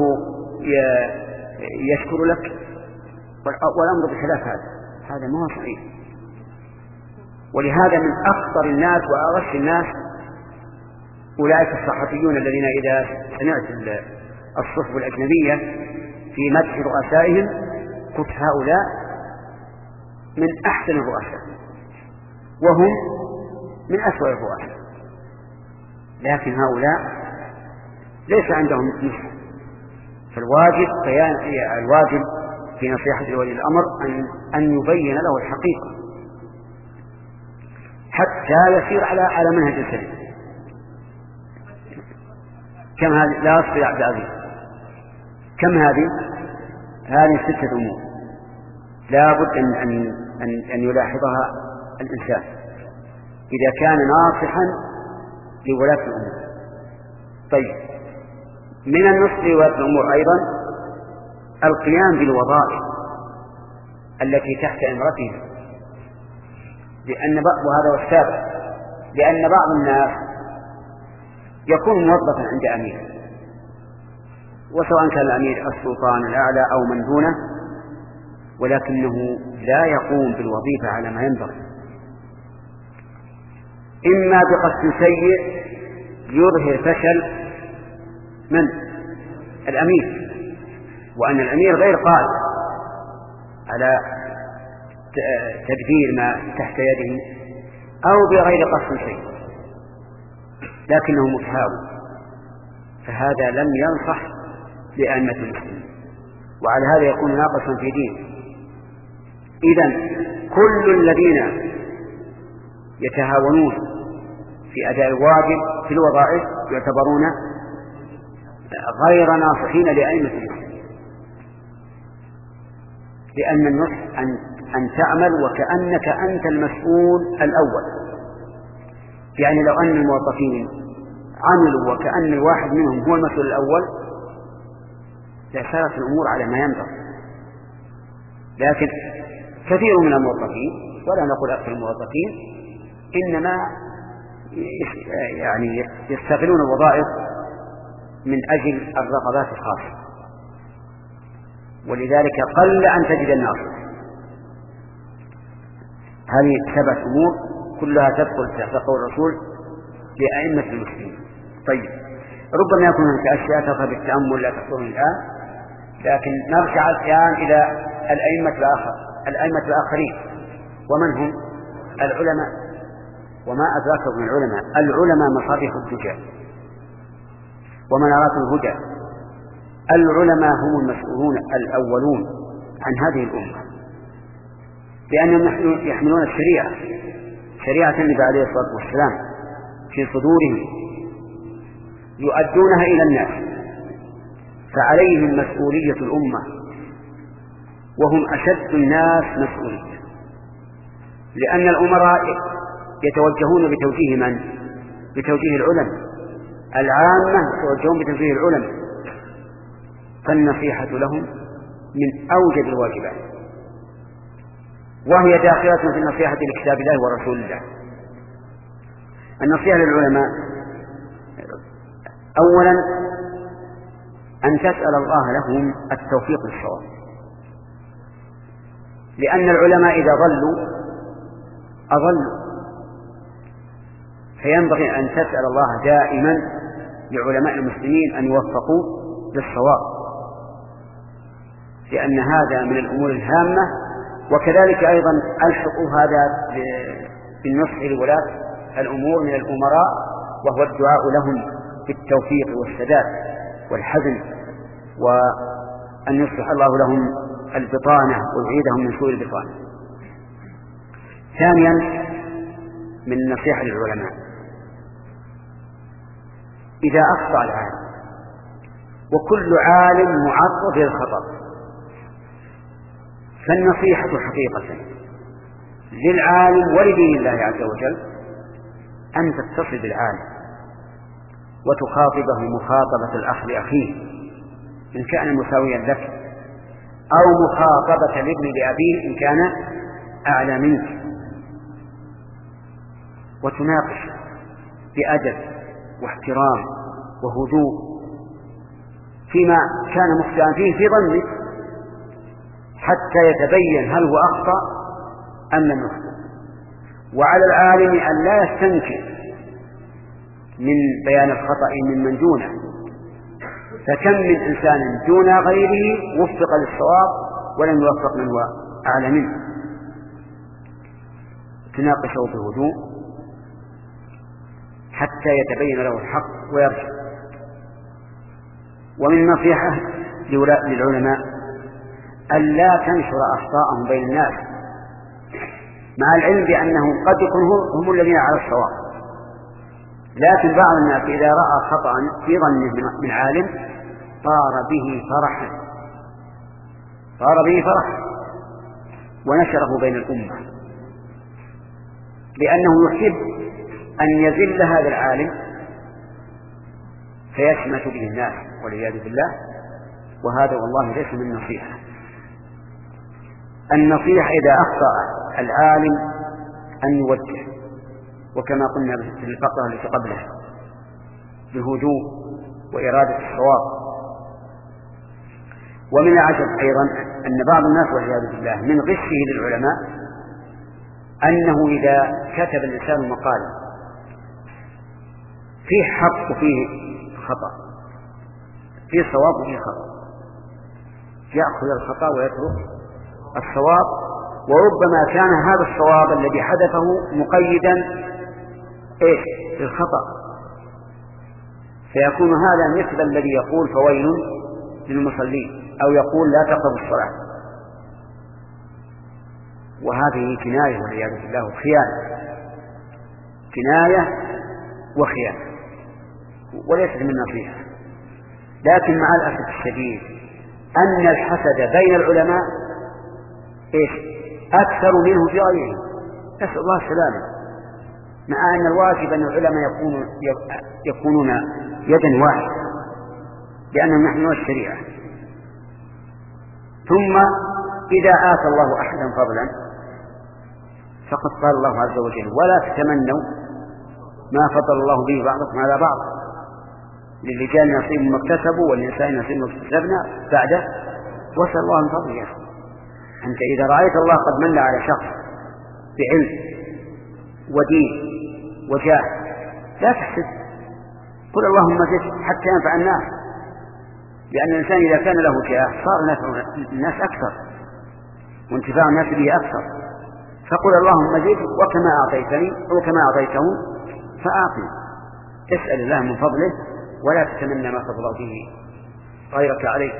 يشكر لك، والأمر بخلاف هذا، هذا ما هو صحيح. ولهذا من أخطر الناس وأغش الناس أولئك الصحفيون الذين إذا سمعت الصحف الأجنبية في مدح رؤسائهم قلت هؤلاء من أحسن الرؤساء وهم من أسوأ الرؤساء، لكن هؤلاء ليس عندهم نصح. فالواجب بيان الواجب في نصيحة ولي الأمر أن أن يبين له الحقيقة حتى يسير على على منهج السليم. كم هذه لا أصبر يا عبد العزيز، كم هذه هذه ستة أمور لا بد أن أن أن, أن يلاحظها الإنسان إذا كان ناصحا لولاة الأمور. طيب، من النصح لولاة الأمور أيضا القيام بالوظائف التي تحت إمرته، لأن وهذا هو السابق، لأن بعض الناس يكون موظفا عند أمير، وسواء كان الأمير السلطان الأعلى أو من دونه، ولكنه لا يقوم بالوظيفة على ما ينبغي، إما بقصد سيء يظهر فشل من الأمير، وأن الأمير غير قادر على تدبير ما تحت يده، أو بغير قصد سيء لكنه متهاون، فهذا لم ينصح لأئمة المسلمين، وعلى هذا يكون ناقصا في دينه. إذن كل الذين يتهاونون في أداء الواجب في الوظائف يعتبرون غير ناصحين لأئمة المسلمين، لأن النصح أن أن تعمل وكأنك أنت المسؤول الأول. يعني لو أن الموظفين عملوا وكأن الواحد منهم هو المسؤول الأول لصارت الأمور على ما ينبغي، لكن كثير من الموظفين ولا نقول أكثر الموظفين إنما يعني يستغلون الوظائف من أجل الرغبات الخاصة، ولذلك قل أن تجد الناصح. هذه سبعة أمور كلها تدخل تحت قول الرسول لأئمة المسلمين. طيب، ربما يكون هناك أشياء تظهر بالتأمل لا تحضرني الآن، لكن نرجع الآن إلى الأئمة الآخر الأئمة الآخرين، ومن هم؟ العلماء. وما أدراك من العلماء؟ العلماء مصابيح الدجى ومنارات الهدى. العلماء هم المسؤولون الأولون عن هذه الأمة، لأنهم يحملون الشريعة شريعة النبي عليه الصلاة والسلام في صدورهم يؤدونها إلى الناس، فعليهم مسؤولية الأمة، وهم أشد الناس مسؤولية، لأن الأمراء يتوجهون بتوجيه من؟ بتوجيه العلماء. العامة يتوجهون بتوجيه العلماء، فالنصيحة لهم من أوجب الواجبات، وهي داخلة في النصيحة لكتاب الله ورسول الله. النصيحة للعلماء أولا أن تسأل الله لهم التوفيق للصواب، لأن العلماء إذا ضلوا أضلوا، فينبغي أن تسأل الله دائما لعلماء المسلمين أن يوفقوا للصواب، لأن هذا من الأمور الهامة. وكذلك أيضا ألحقوا هذا بالنصح لولاة الأمور من الأمراء، وهو الدعاء لهم بالتوفيق والسداد والحزم، وأن يصلح الله لهم البطانة ويعيدهم من سوء البطانة. ثانيا من النصيحة للعلماء، إذا أخطأ العالم، وكل عالم معرض للخطأ، فالنصيحة حقيقة للعالم ولدين الله عز وجل أن تتصل بالعالم وتخاطبه مخاطبة الأخ لأخيه إن كان مساويا لك، أو مخاطبة الابن لأبيه إن كان أعلى منك، وتناقش بأدب واحترام وهدوء فيما كان مخطئا فيه في ظنك، حتى يتبين هل هو أخطأ أم لم يخطئ. وعلى العالم أن لا يستنكر من بيان الخطأ ممن دونه، فكم من إنسان دون غيره وفق للصواب ولم يوفق من هو أعلى منه. تناقشه بهدوء حتى يتبين له الحق ويرجع. ومن نصيحة للعلماء أن لا تنشر أخطاءهم بين الناس، مع العلم بأنهم قد يكونوا هم الذين على الصواب، لكن بعض الناس إذا رأى خطأ في ظنه من عالم طار به فرحا طار به فرحا ونشره بين الأمة، لأنه يحب أن يذل هذا العالم فيشمت به الناس والعياذ بالله، وهذا والله ليس من نصيحة. النصيحة إذا أخطأ العالم أن يوجه، وكما قلنا في الفقرة التي قبلها بهدوء وإرادة الصواب. ومن العجب أيضا أن بعض الناس والعياذ بالله من غشه للعلماء أنه إذا كتب الإنسان مقالا فيه حق وفيه خطأ، فيه صواب وفيه خطأ، يأخذ الخطأ ويترك الصواب، وربما كان هذا الصواب الذي حدثه مقيدا إيش بالخطأ، فيكون هذا مثل الذي يقول فويل للمصلين، أو يقول لا تقربوا الصلاة، وهذه كناية والعياذ بالله وخيانة، كناية وخيانة وليست من نصيحة. لكن مع الأسف الشديد أن الحسد بين العلماء إيش أكثر منه في غيرهم، نسأل الله السلامة، مع أن الواجب أن العلماء يكونون يكونون يدا واحدة لأنهم يحملون الشريعة. ثم إذا آتى الله أحدا فضلا فقد قال الله عز وجل ولا تتمنوا ما فضل الله به بعضكم على بعض، للرجال نصيب مما اكتسبوا وللنساء نصيب مما اكتسبنا بعده، واسأل الله من فضله. يا أخي أنت إذا رأيت الله قد من على شخص بعلم ودين وجاه لا تحسد، قل اللهم زد حتى ينفع الناس، لأن الإنسان إذا كان له جاه صار نفع الناس أكثر وانتفاع الناس به أكثر، فقل اللهم زد وكما أعطيتني وكما أعطيتهم فأعطني، اسأل الله من فضله ولا تتمنى ما فضل به غيرك عليك.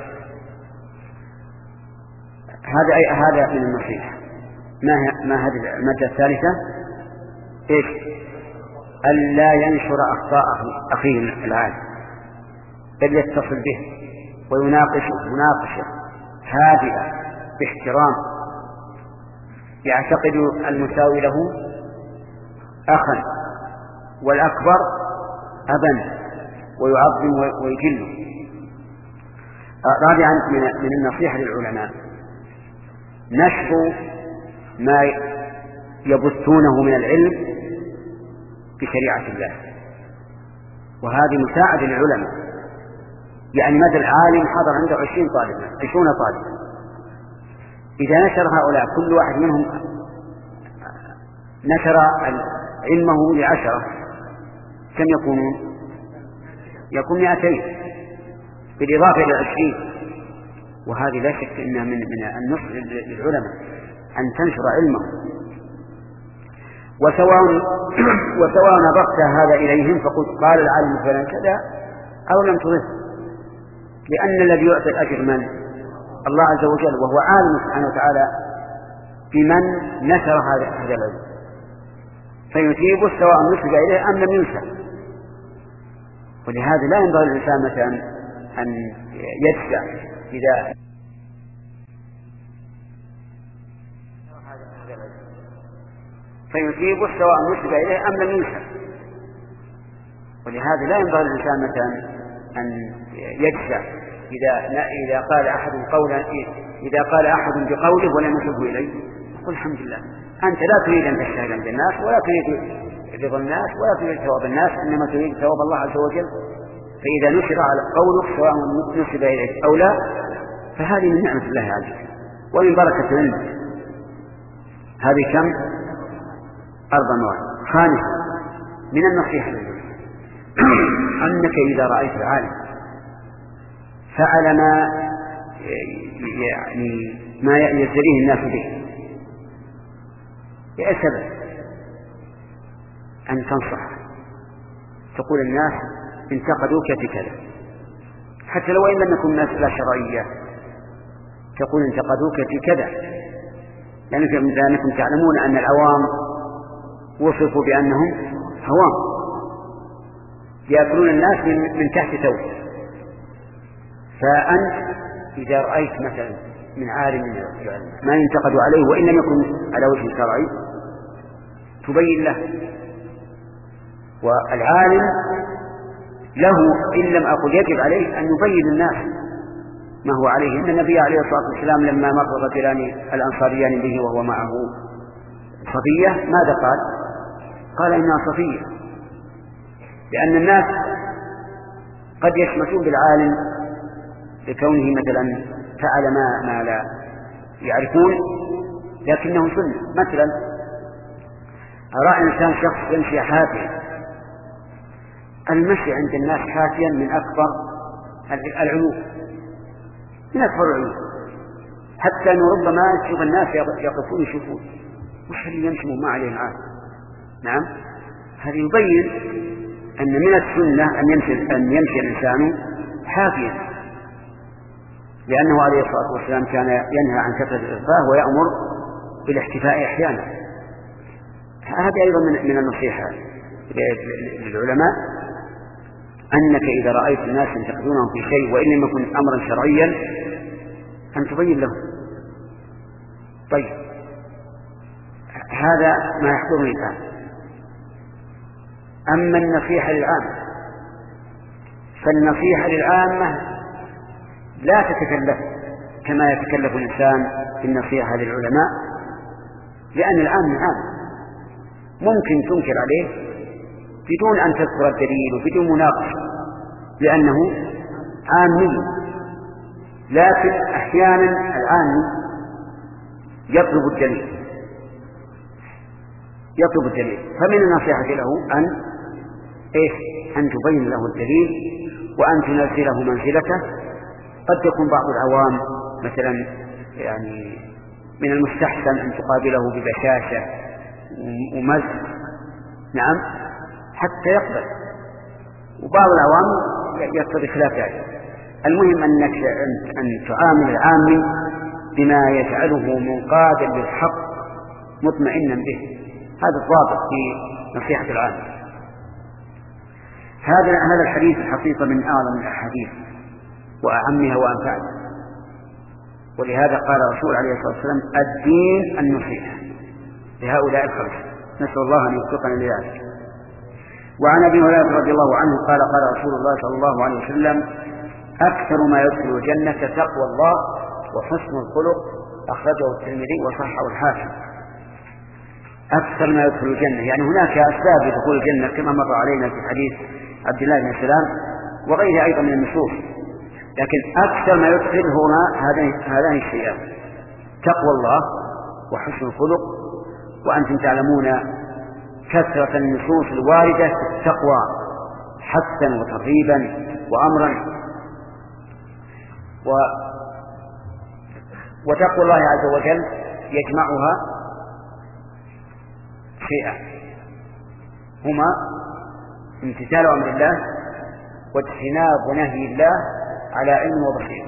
هذا أي هذا من النصيحة. ما ما هذه المادة الثالثة إيش؟ ألا ينشر أخطاء أخيه العالم، بل يتصل به ويناقشه مناقشة هادئة باحترام، يعتقد المساوي له أخا والأكبر أبا ويعظم ويجله. رابعا من النصيحة للعلماء نشر ما يبثونه من العلم بشريعة الله، وهذه مساعدة للعلماء يعني مثل عالم حضر عنده عشرين طالبا عشرون طالبا، إذا نشر هؤلاء كل واحد منهم نشر علمه لعشرة كم يكونون؟ يكون مئتين بالإضافة إلى العشرين. وهذه لا شك إنها من من النصح للعلماء أن تنشر علمه، وسواء وسواء نظرت هذا إليهم فقلت قال العالم فلان كذا أو لم تضف، لأن الذي يعطي الأجر من؟ الله عز وجل، وهو عالم سبحانه وتعالى بمن نشر هذا العلم، فيثيب سواء نسب إليه أم لم ينسب. ولهذا لا ينبغي الإنسان مثلا أن يجزع إذا فيثيب سواء نسب إليه أم لم ينسب. ولهذا لا ينبغي الإنسان مثلا أن يجزع إذا إذا قال أحد قولا إذا قال أحد بقوله ولم ينسبه إليه، قل الحمد لله، أنت لا تريد أن تجتهد عند الناس ولا تريد رضا الناس ولا تريد ثواب الناس، إنما تريد ثواب الله عز وجل. فإذا نشر على قولك سواء نسب إليك أو لا فهذه من نعمة الله عليك ومن بركة علمك. هذه كم؟ أربع نوع. خامسا من النصيحة أنك إذا رأيت العالم فعل ما يعني ما يزدريه الناس به بأي سبب أن تنصح، تقول الناس انتقدوك في كذا، حتى لو إن لم يكن الناس لا شرعية، تقول انتقدوك في كذا، لأنكم تعلمون أن العوام وصفوا بأنهم هوام يأكلون الناس من, من تحت ثوب. فأنت إذا رأيت مثلا من عالم ما ينتقد عليه وإن لم يكن على وجه شرعي تبين له، والعالم له إن لم أقل يجب عليه أن يبين الناس ما هو عليه. إن النبي عليه الصلاة والسلام لما مر رجلان الأنصاريان به وهو معه صفية ماذا قال؟ قال إنها صفية، لأن الناس قد يشمتون بالعالم لكونه مثلا فعل ما, ما لا يعرفون لكنه سنة. مثلا أرى إنسان شخص يمشي حافيا، المشي عند الناس حافيا من أكبر العيوب، من أكبر العيوب، حتى أنه ربما يشوف الناس يقفون يشوفون وش اللي يمشي ما عليه العالم. نعم، هذا يبين أن من السنة أن يمشي, أن يمشي الإنسان حافيا، لأنه عليه الصلاة والسلام كان ينهى عن كثرة الإرفاه ويأمر بالاحتفاء أحيانا. هذا أيضا من, من النصيحة للعلماء أنك إذا رأيت الناس ينتقدونهم في شيء وإن لم يكن أمرا شرعيا أن تبين لهم. طيب، هذا ما يحضرني الآن. أما النصيحة للعامة فالنصيحة للعامة لا تتكلف كما يتكلف الإنسان بالنصيحة للعلماء، لأن العام عام ممكن تنكر عليه بدون أن تذكر الدليل وبدون مناقشة لأنه عامي. لكن أحيانا العامي يطلب الدليل يطلب الدليل فمن النصيحة له أن إيش أن تبين له الدليل وأن تنزله منزلته. قد يكون بعض العوام مثلا يعني من المستحسن أن تقابله ببشاشة ومزح، نعم، حتى يقبل، وبعض العوام يقتضي خلاف ذلك. المهم أنك أن تعامل العام بما يجعله منقادا للحق مطمئنا به. هذا الضابط في نصيحة العام. هذا هذا الحديث الحقيقة من أعظم الأحاديث وأعمها وأنفعها، ولهذا قال الرسول عليه الصلاة والسلام الدين النصيحة لهؤلاء الخمسة. نسأل الله أن يوفقنا لذلك. وعن أبي هريرة رضي الله عنه قال قال رسول الله صلى الله عليه وسلم أكثر ما يدخل الجنة تقوى الله وحسن الخلق، أخرجه الترمذي وصححه الحاكم. أكثر ما يدخل الجنة يعني هناك أسباب لدخول الجنة كما مر علينا في حديث عبد الله بن سلام وغيره أيضا من النصوص، لكن أكثر ما يدخل هنا هذان الشيئان: تقوى الله وحسن الخلق. وأنتم تعلمون كثرة النصوص الواردة في التقوى حثا وترغيبا وأمرا. و وتقوى الله عز وجل يجمعها شيئا هما امتثال أمر الله واجتناب نهي الله على علم وبصيرة.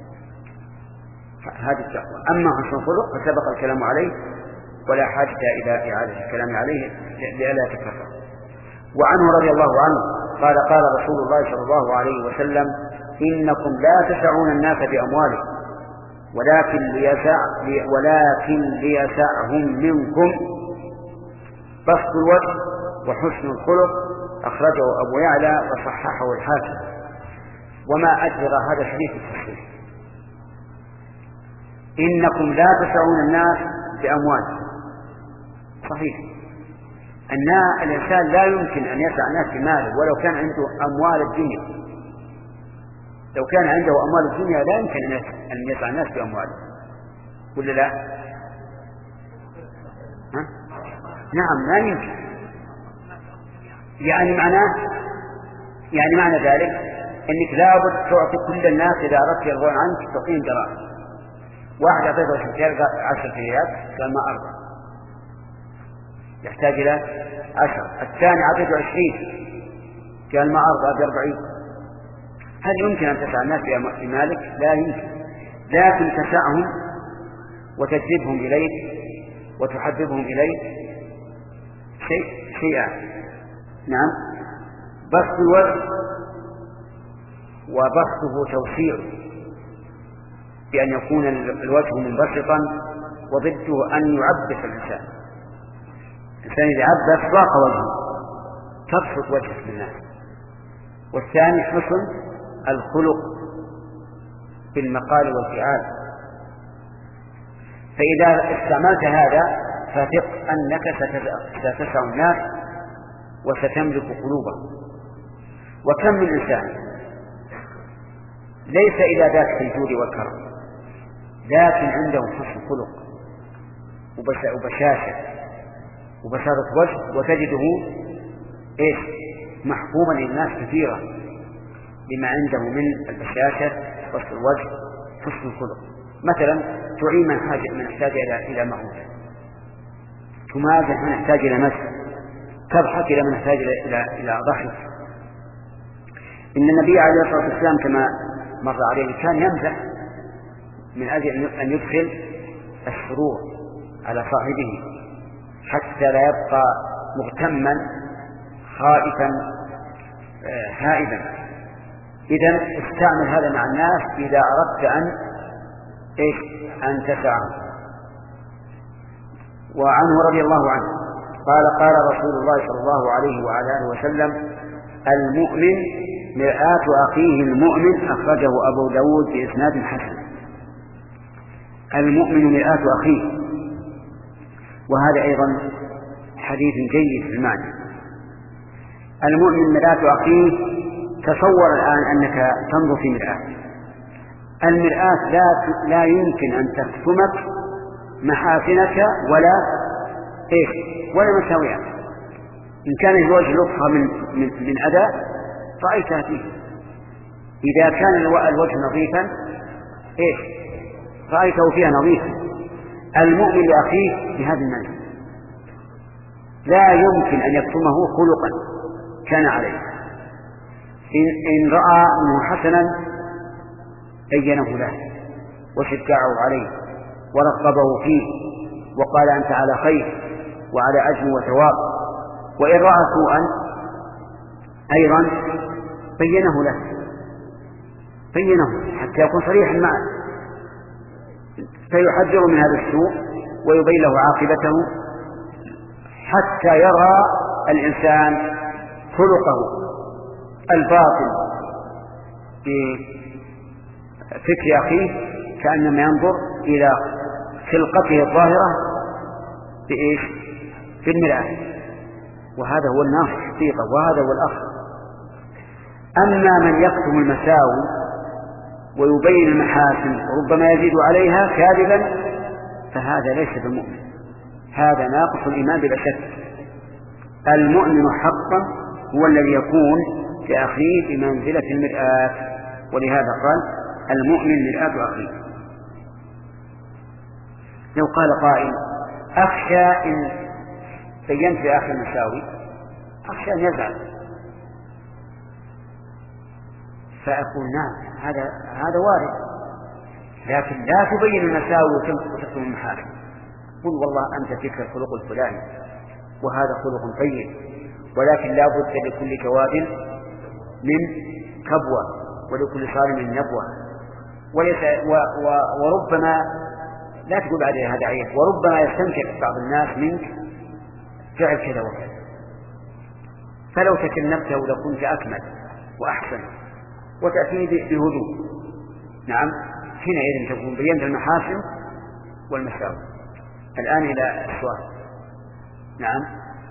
هذه التقوى. أما حسن الخلق فسبق الكلام عليه ولا حاجة إلى إعادة الكلام عليه لئلا يتكرر. وعنه رضي الله عنه قال: قال رسول الله صلى الله عليه وسلم: إنكم لا تسعون الناس بأموالكم ولكن ليسع ولكن ليسعهم منكم بسط الوجه وحسن الخلق. أخرجه أبو يعلى وصححه الحاكم. وما أجرى هذا الحديث الصحيح: إنكم لا تسعون الناس بأموالكم. صحيح أن الإنسان لا يمكن أن يسع الناس بماله ولو كان عنده أموال الدنيا. لو كان عنده أموال الدنيا لا يمكن أن يسع الناس بأمواله، ولا لا؟ ها؟ نعم لا يمكن. يعني معناه يعني معنى ذلك أنك لابد تعطي كل الناس إذا أردت يرضون عنك تعطيهم دراهم. واحد أعطيته عشر ريال قال ما أرضى، يحتاج إلى عشر. الثاني أعطيته عشرين قال ما أرضى بأربعين. هل يمكن أن تسع الناس بمالك؟ لا يمكن. لكن تسعهم وتجذبهم إليك وتحببهم إليك شيء شيئا. نعم، بسط الوجه وبسطه توسيع بأن يكون الوجه منبسطا، وضده أن يعبس الإنسان. الإنسان إذا عبس ضاق وجهه تبسط وجهه للناس. والثاني حسن الخلق بالمقال والفعال. فإذا استعملت هذا فثق أنك ستسع الناس وستملك قلوبهم. وكم من إنسان ليس إلى ذات الجود والكرم لكن عنده حسن خلق وبشاشة وبساطة وجه، وتجده إيش محبوبا للناس كثيرا لما عنده من البشاشة وسط الوجه حسن الخلق. مثلا تعين من حاجة من احتاج إلى إلى معونة، تمازح من احتاج إلى مسح، تضحك إلى من احتاج إلى إلى إلى ضحك. إن النبي عليه الصلاة والسلام كما مر عليه كان يمزح من أجل أن يدخل السرور على صاحبه حتى لا يبقى مغتما خائفا هائبا. إذن استعمل هذا مع الناس إذا أردت أن إيش أن تسعهم. وعنه رضي الله عنه قال: قال رسول الله صلى الله عليه وعلى آله وسلم: المؤمن مرآة أخيه المؤمن. أخرجه أبو داود بإسناد حسن. المؤمن مرآة أخيه، وهذا أيضا حديث جيد في المعنى. المؤمن مرآة أخيه. تصور الآن أنك تنظر في مرآة. المرآة لا لا يمكن أن تكتمك محاسنك ولا إيش ولا مساوئك. إن كان الوجه لطفة من من من أداء رأيتها فيه. إذا كان الوجه نظيفا إيش رأيته فيها نظيفا. المؤمن لأخيه بهذا المعنى لا يمكن أن يكتمه خلقا كان عليه. إن, إن رأى منه حسنا بينه له وشجعه عليه ورغبه فيه وقال أنت على خير وعلى أجر وثواب. وإن رأى سوءا أيضا بينه له بينه حتى يكون صريحا معه، فيحذر من هذا السوء ويبين له عاقبته حتى يرى الإنسان خلقه الباطن بفكر أخيه كأنما ينظر إلى خلقته الظاهرة بإيش في المرآة. وهذا هو الناصح حقيقة، وهذا هو الأخ. أما من يكتم المساوي ويبين المحاسن وربما يزيد عليها كاذبا فهذا ليس بالمؤمن، هذا ناقص الإيمان بلا شك. المؤمن حقا هو الذي يكون لأخيه بمنزلة المرآة، ولهذا قال المؤمن مرآة أخيه. لو قال قائل أخشى إن بينت لأخي المساوي أخشى أن يزعل، فأقول نعم هذا هذا وارد، لكن لا تبين المساوي وتكتم المحاسن. قل والله أنت فيك الخلق الفلاني وهذا خلق طيب، ولكن لا بد لكل جواد من كبوة ولكل صارم من نبوة، وليس و و وربما لا تقول عليه هذا عيب، وربما يستنكر بعض الناس منك فعل كذا وكذا، فلو تكلمته لكنت أكمل وأحسن وتأتي بهدوء. نعم حينئذ تكون بينت المحاسن والمساوئ. الآن إلى السؤال. نعم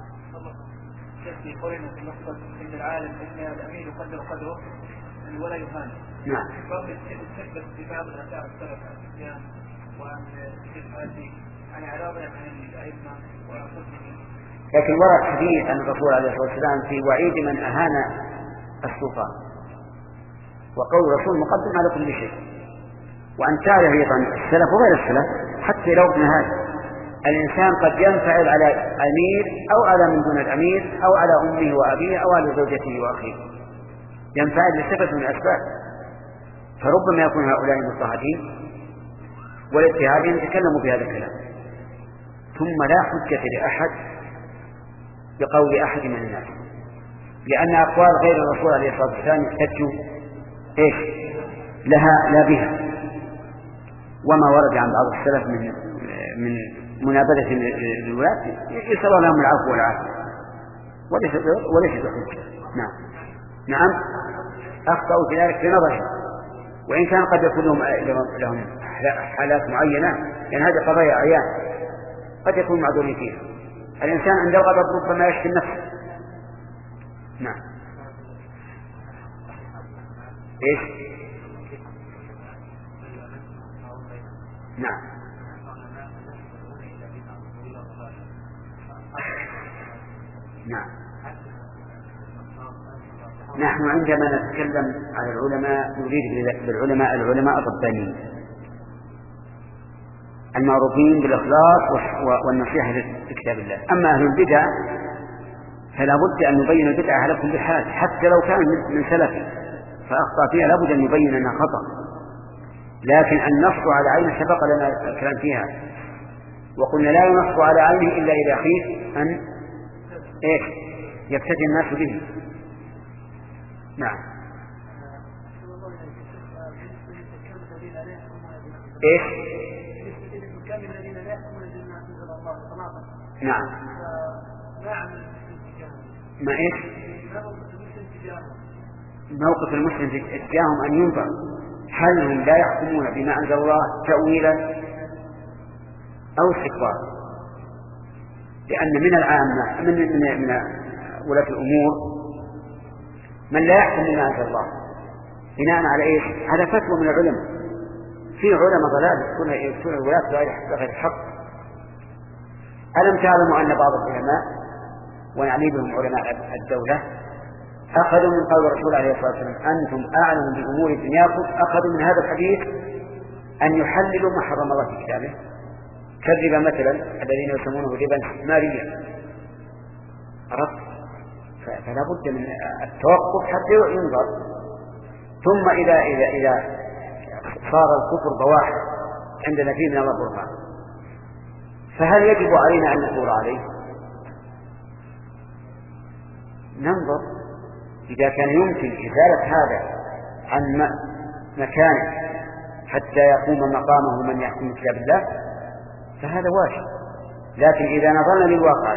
في قولنا في المقصد ان العالم ان الامير يقدر قدره ولا يهان. نعم. فضل تثبت في بعض الاثار السلف الصيام وان هذه عن علاوه عن الائمه وحكمهم. لكن ورد حديث عن الرسول عليه الصلاه والسلام في وعيد من اهان السلطان، وقول الرسول مقدم على كل شيء. وان تعرف ايضا السلف وغير السلف حتى لو ابن هذا الإنسان قد ينفعل على أمير أو على من دون الأمير أو على أمه وأبيه أو على زوجته وأخيه، ينفعل لسبب من الأسباب، فربما يكون هؤلاء مضطهدين والاضطهادين يتكلموا بهذا الكلام، ثم لا حجة لأحد بقول أحد من الناس، لأن أقوال غير الرسول عليه الصلاة والسلام يحتج إيش لها لا بها. وما ورد عن بعض السلف من من منابذة الولاة يسأل لهم العفو والعافية وليس وليس بحجة. نعم نعم أخطأوا في ذلك في نظرهم، وإن كان قد يكون لهم لهم حالات معينة، لأن هذه قضايا أعيان قد يكون معذورين فيها. الإنسان عند الغضب ربما يشفي النفس. نعم إيش نعم نعم نحن عندما نتكلم عن العلماء نريد بالعلماء العلماء الربانيين المعروفين بالإخلاص والنصيحة لكتاب الله. أما أهل البدع فلا بد أن نبين البدعة على كل حال، حتى لو كان من سلف فأخطأ فيها لا بد أن نبين أنها خطأ، لكن النص على عينه سبق لنا الكلام فيها، وقلنا لا ينص على عينه إلا إذا خيف أن إيش يبتدي الناس به. نعم إيش نعم ما إيش موقف المسلم تجاههم أن ينظر هل هم لا يحكمون بما أنزل الله تأويلا أو استكبارا، لأن من العامة من من من ولاة الأمور من لا يحكم بما أنزل الله بناء على إيش؟ على فتوى من العلماء. في علماء ضلال يكون الولاة بغير الحق. ألم تعلموا أن بعض العلماء ونعني بهم علماء الدولة أخذوا من قول الرسول عليه الصلاة والسلام أنتم أعلم بأمور دنياكم، أخذوا من هذا الحديث أن يحللوا ما حرم الله في كتابه، كالربا مثلا الذين يسمونه ربا استثماريا. عرفت؟ فلا بد من التوقف حتى ينظر. ثم إذا إذا إذا صار الكفر بواحد عندنا فيه من الله برهان، فهل يجب علينا أن نثور عليه؟ ننظر إذا كان يمكن إزالة هذا عن مكانه حتى يقوم مقامه من يحكم كتاب الله فهذا واجب. لكن إذا نظرنا للواقع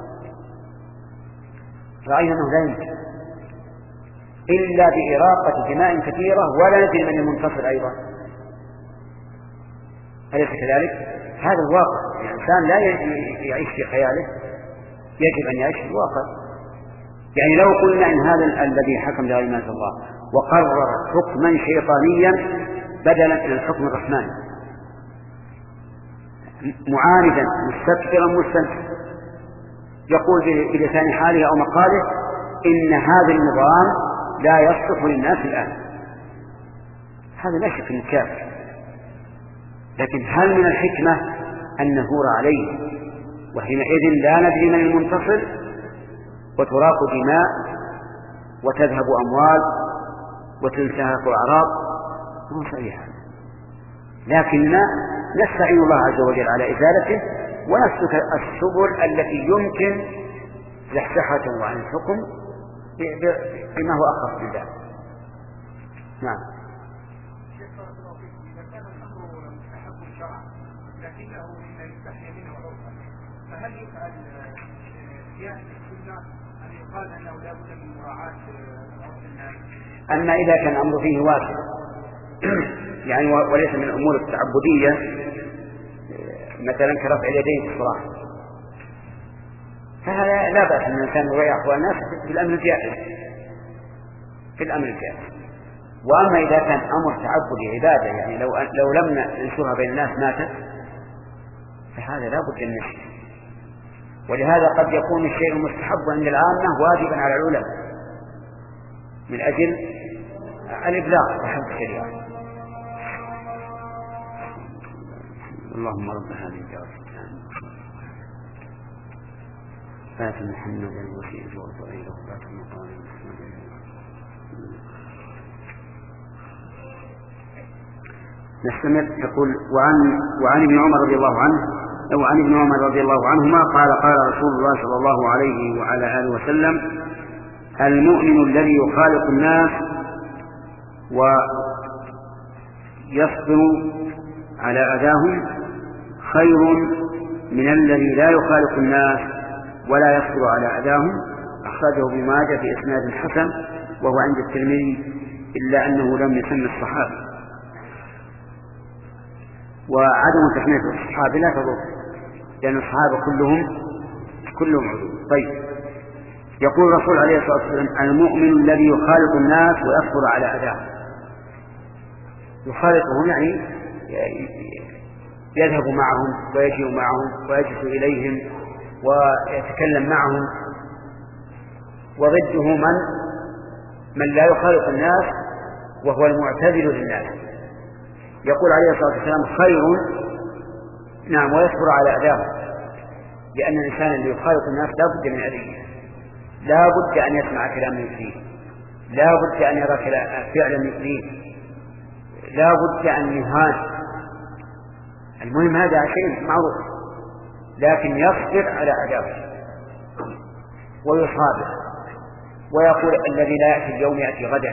رأينا أنه لا يمكن إلا بإراقة دماء كثيرة ولا ندري من المنتصر أيضا، أليس كذلك؟ هذا الواقع. الإنسان لا يعيش في خياله، يجب أن يعيش في الواقع. يعني لو قلنا إن هذا الذي حكم بغير ما أنزل الله وقرر حكما شيطانيا بدلا من الحكم الرحماني معاندا مستكبرا مستنكرا يقول بلسان حاله أو مقاله إن هذا النظام لا يصلح للناس الآن، هذا لا شك انه كافر. لكن هل من الحكمة أن نثور عليه وحينئذ لا ندري من المنتصر وتراق دماء وتذهب أموال وتنتهك أعراض؟ مو صحيح. لكننا نستعين الله عز وجل على إزالته ونسلك السبل التي يمكن زحزحته عن الحكم بما هو أخف من ذلك. نعم. لكنه مما يستحي منه عرفا، فهل يفعل يعني السنة أن يقال أنه لا بد من مراعاة عرف الناس؟ أما إذا كان الأمر فيه واسع يعني وليس من الأمور التعبدية مثلا كرفع اليدين في الصلاة، فهذا لا بأس أن الإنسان يريح الناس في الأمر الجائز في الأمر الجائز. وأما إذا كان أمر تعبدي عبادة يعني لو لو لم ننشرها بين الناس ماتت، فهذا لا بد من نشره. ولهذا قد يكون الشيء المستحب عند العامة واجبا على العلماء من أجل الإبلاغ بحفظ الشريعة. اللهم رب هذه الدعوة فات محمد الوسيل والفضيل وفات المقام. نستمر. يقول وعن وعن ابن عمر رضي الله عنه أو عن ابن عمر رضي الله عنهما قال قال رسول الله صلى الله عليه وعلى آله وسلم: المؤمن الذي يخالط الناس ويصبر على أذاهم خير من الذي لا يخالط الناس ولا يصبر على أذاهم. أخرجه ابن ماجه بإسناد حسن وهو عند الترمذي إلا أنه لم يسمى الصحابة، وعدم تسمية الصحابة لا تضر لأن الصحابة كلهم كلهم عدول. طيب، يقول الرسول عليه الصلاة والسلام: المؤمن الذي يخالط الناس ويصبر على أذاهم. يخالطهم يعني يذهب معهم ويجيء معهم ويجلس إليهم ويتكلم معهم، وضده من من لا يخالط الناس وهو المعتزل للناس. يقول عليه الصلاة والسلام: خير نعم ويصبر على أذاهم، لأن الإنسان اللي يخالط الناس لا بد من أذية، لا بد أن يسمع كلام يؤذيه، لا بد أن يرى فعلا يؤذيه، لا بد أن يهان. المهم هذا شيء معروف، لكن يصبر على أذاهم ويصابر ويقول: الذي لا يأتي اليوم يأتي غدا،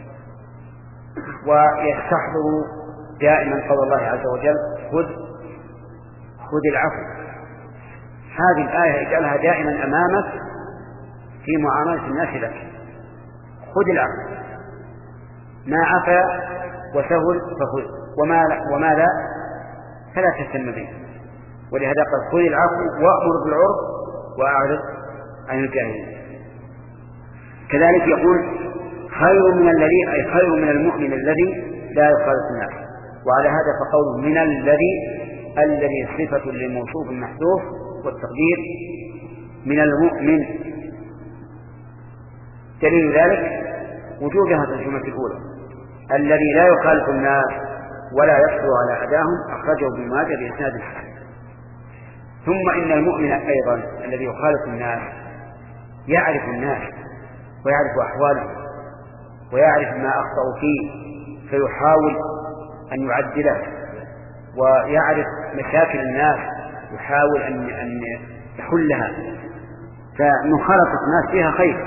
ويستحضر دائما قول الله عز وجل: خذ خذ العفو. هذه الآية اجعلها دائما أمامك في معاملة الناس لك. خذ العفو، ما عفا وسهل فخذ، وما, وما لا فلا تهتم به. ولهذا قال: خذ العفو وأمر بالعرف وأعرض عن الجاهلين. كذلك يقول: خير من الذي أي خير من المؤمن الذي لا يخالط الناس. وعلى هذا فقول من الذي الذي صفة للموصوف المحذوف، والتقدير من المؤمن. دليل ذلك وجوب هذه الجملة الأولى: الذي لا يخالط الناس ولا يصبر على أذاهم. أخرجه ابن ماجه بإسناد حسن. ثم إن المؤمن أيضا الذي يخالط الناس يعرف الناس ويعرف أحوالهم ويعرف ما أخطأوا فيه فيحاول أن يعدله، ويعرف مشاكل الناس يحاول أن أن يحلها. فمخالطة الناس فيها خير.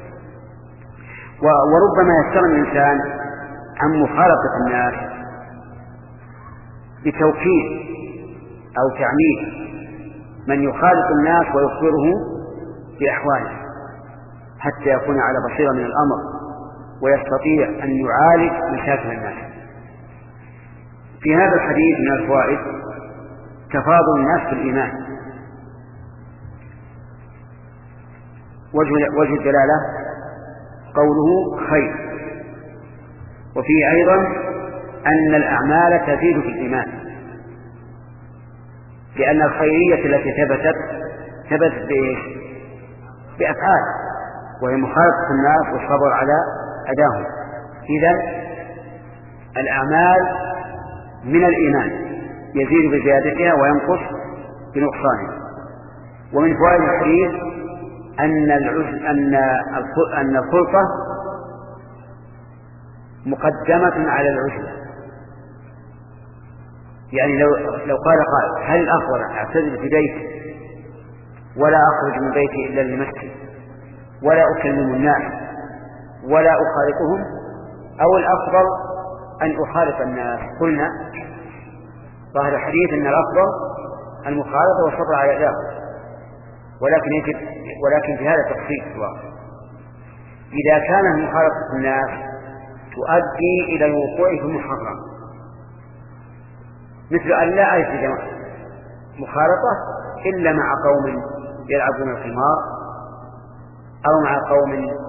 وربما يستغني الإنسان عن مخالطة الناس بتوكيل أو تعميم من يخالط الناس ويخبره بأحواله حتى يكون على بصيرة من الأمر ويستطيع أن يعالج مشاكل الناس. في هذا الحديث من الفوائد تفاضل الناس في الإيمان، وجه, وجه الدلالة قوله خير. وفيه أيضا أن الأعمال تزيد في الإيمان، لأن الخيرية التي ثبتت ثبتت بأفعال، وهي مخالطة الناس والصبر على أداهم. إذن الأعمال من الإيمان يزيد بزيادتها وينقص بنقصانها. ومن فوائد الحديث أن أن أن الخلطة مقدمة على العزلة. يعني لو لو قال قائل هل الأفضل أعتزل في بيتي ولا أخرج من بيتي إلا للمسجد ولا أكلم الناس ولا أخالطهم، أو الأفضل أن أخالط الناس؟ قلنا ظاهر الحديث أن الأفضل المخالطة والصبر على ذلك، ولكن يجب ولكن في هذا تفصيل الواقع. إذا كان مخالطة الناس تؤدي إلى الوقوع في المحرم، مثل أن لا أجد مخالطة إلا مع قوم يلعبون القمار أو مع قوم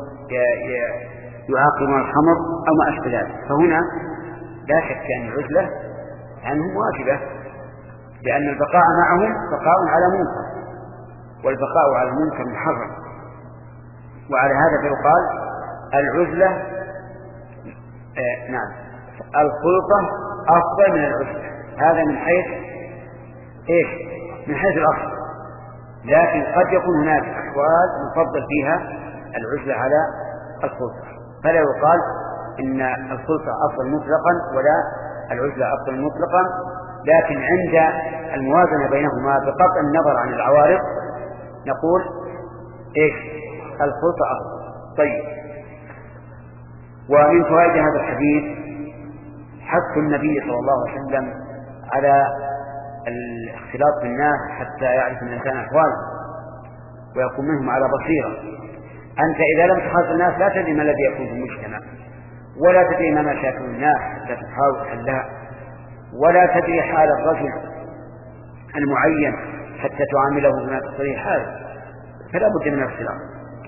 يعاقبون الخمر أو ما أشبه ذلك، فهنا لا شك أن العزلة عنهم واجبة، لأن البقاء معهم بقاء على منكر، والبقاء على المنكر محرم. وعلى هذا فيقال العزلة آه نعم الخلطة أفضل من العزلة. هذا من حيث إيش؟ من حيث الأصل، لكن قد يكون هناك أحوال نفضل فيها العزلة على الخلطة، فلا يقال إن الخلطة أفضل مطلقا ولا العزلة أفضل مطلقا، لكن عند الموازنة بينهما بقطع النظر عن العوارض نقول إيش؟ الخلطة أفضل. طيب، ومن فوائد هذا الحديث حث النبي صلى الله عليه وسلم على الاختلاط بالناس حتى يعرف الإنسان أحواله ويكون منهم على بصيرة. أنت إذا لم تخالط الناس لا تدري ما الذي يكون في المجتمع، ولا تدري ما مشاكل الناس حتى تحاول حلها، ولا تدري حال الرجل المعين حتى تعامله بما تقتضيه حاله، فلا بد من الاختلاط.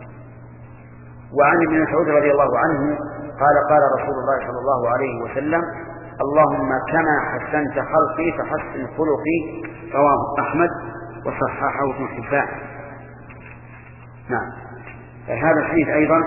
وعن ابن مسعود رضي الله عنه قال قال رسول الله صلى الله عليه وسلم: اللهم كما حسنت خلقي فحسن خلقي. رواه أحمد وصححه ابن حبان. نعم، هذا الحديث أيضا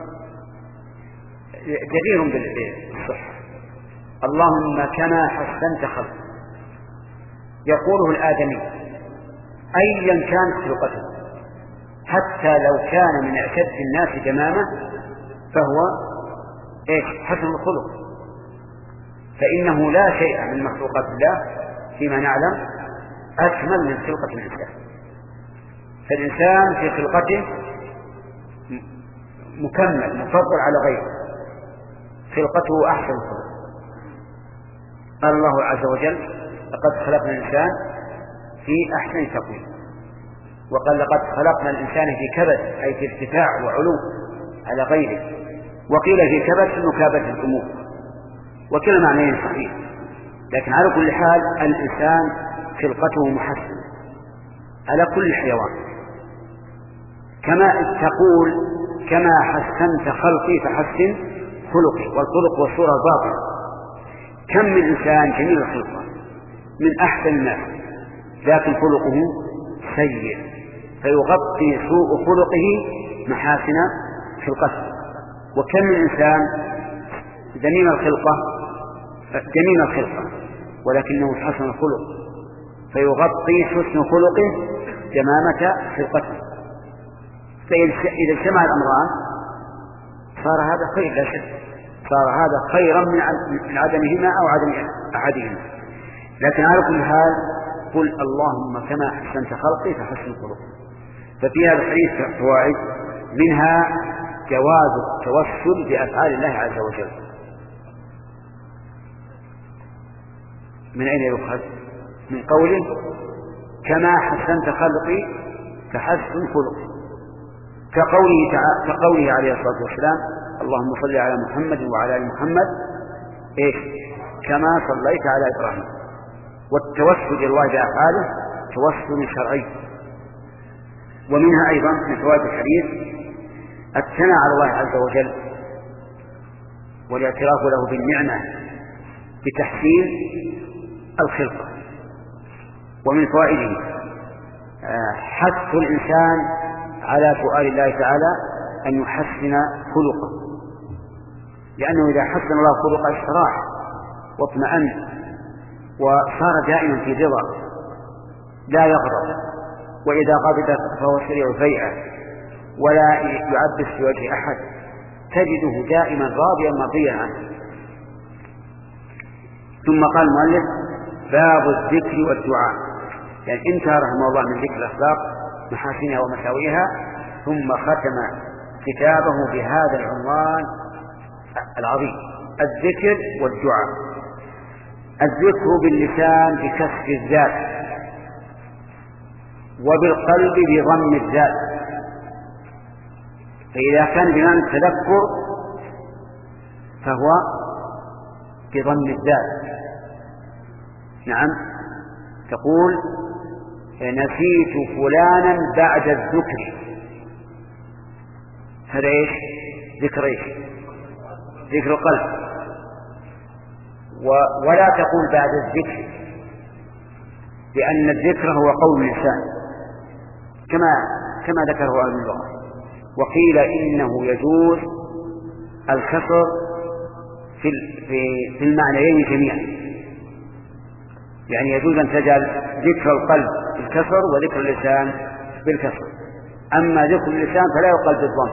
جدير بالصحة. اللهم كما حسنت خلقي يقوله الآدمي أيا كانت خلقته، حتى لو كان من أشد الناس جمامة فهو إيش؟ حسن الخلق، فإنه لا شيء من مخلوقات الله فيما نعلم أكمل من خلقة الإنسان. فالإنسان في خلقته مكمل مفضل على غيره، خلقته أحسن خلق. قال الله عز وجل: لقد خلقنا الإنسان في أحسن تقويم. وقال: لقد خلقنا الإنسان في كبد، أي في ارتفاع وعلو على غيره. وقيل في كبد في مكابدة الأمور، وكلا معنيين صحيح، لكن على كل حال الإنسان خلقته محسنة على كل حيوان. كما تقول كما حسنت خلقي فحسن خلقي، والخلق والصورة الباطنة. كم من إنسان جميل الخلقة من أحسن الناس لكن خلقه سيء، فيغطي سوء خلقه محاسن خلقته. وكم من إنسان ذميم الخلقة جميل الخلقة ولكنه حسن الخلق، فيغطي حسن خلقه جمامة خلقته. فإذا اجتمع الأمران صار هذا خير لا شك، صار هذا خيرا من عدمهما أو عدم أحدهما. لكن على كل حال قل اللهم كما حسنت خلقي فحسن خلقي. ففي هذا الحديث فوائد، منها جواز التوسل بأفعال الله عز وجل. من أين يؤخذ؟ من قوله كما حسنت خلقي فحسن خلقي، كقوله, تعالى كقوله عليه الصلاة والسلام: اللهم صل على محمد وعلى آل محمد إيش؟ كما صليت على إبراهيم. والتوسل إلى الله بأفعاله توسل شرعي. ومنها أيضا من فوائد الحديث الثناء على الله عز وجل والاعتراف له بالنعمة بتحسين الخلقة. ومن فوائده حث الإنسان على سؤال الله تعالى أن يحسن خلقه، لأنه إذا حسن الله خلقه استراح واطمأن وصار دائما في رضا لا يغضب، وإذا غضب فهو سريع الفيئة ولا يعبس في وجه أحد، تجده دائما راضيا مرضيا عنه. ثم قال المؤلف باب الذكر والدعاء، يعني انتهى رحمه الله من ذكر الأخلاق محاسنها ومساوئها، ثم ختم كتابه بهذا العنوان العظيم: الذكر والدعاء. الذكر باللسان بكسر الذات، وبالقلب بضم الذات. فإذا كان بمعنى التذكر فهو بضم الذات. نعم، تقول نسيت فلانا بعد الذكر، هذا ايش؟ ذكر ايش؟ ذكر القلب. ولا تقول بعد الذكر، لأن الذكر هو قول اللسان كما كما ذكره أهل اللغة. وقيل إنه يجوز الكسر في في المعنيين جميعا، يعني يجوز أن تجعل ذكر القلب بالكسر وذكر اللسان بالكسر. أما ذكر اللسان فلا يقال بالضم،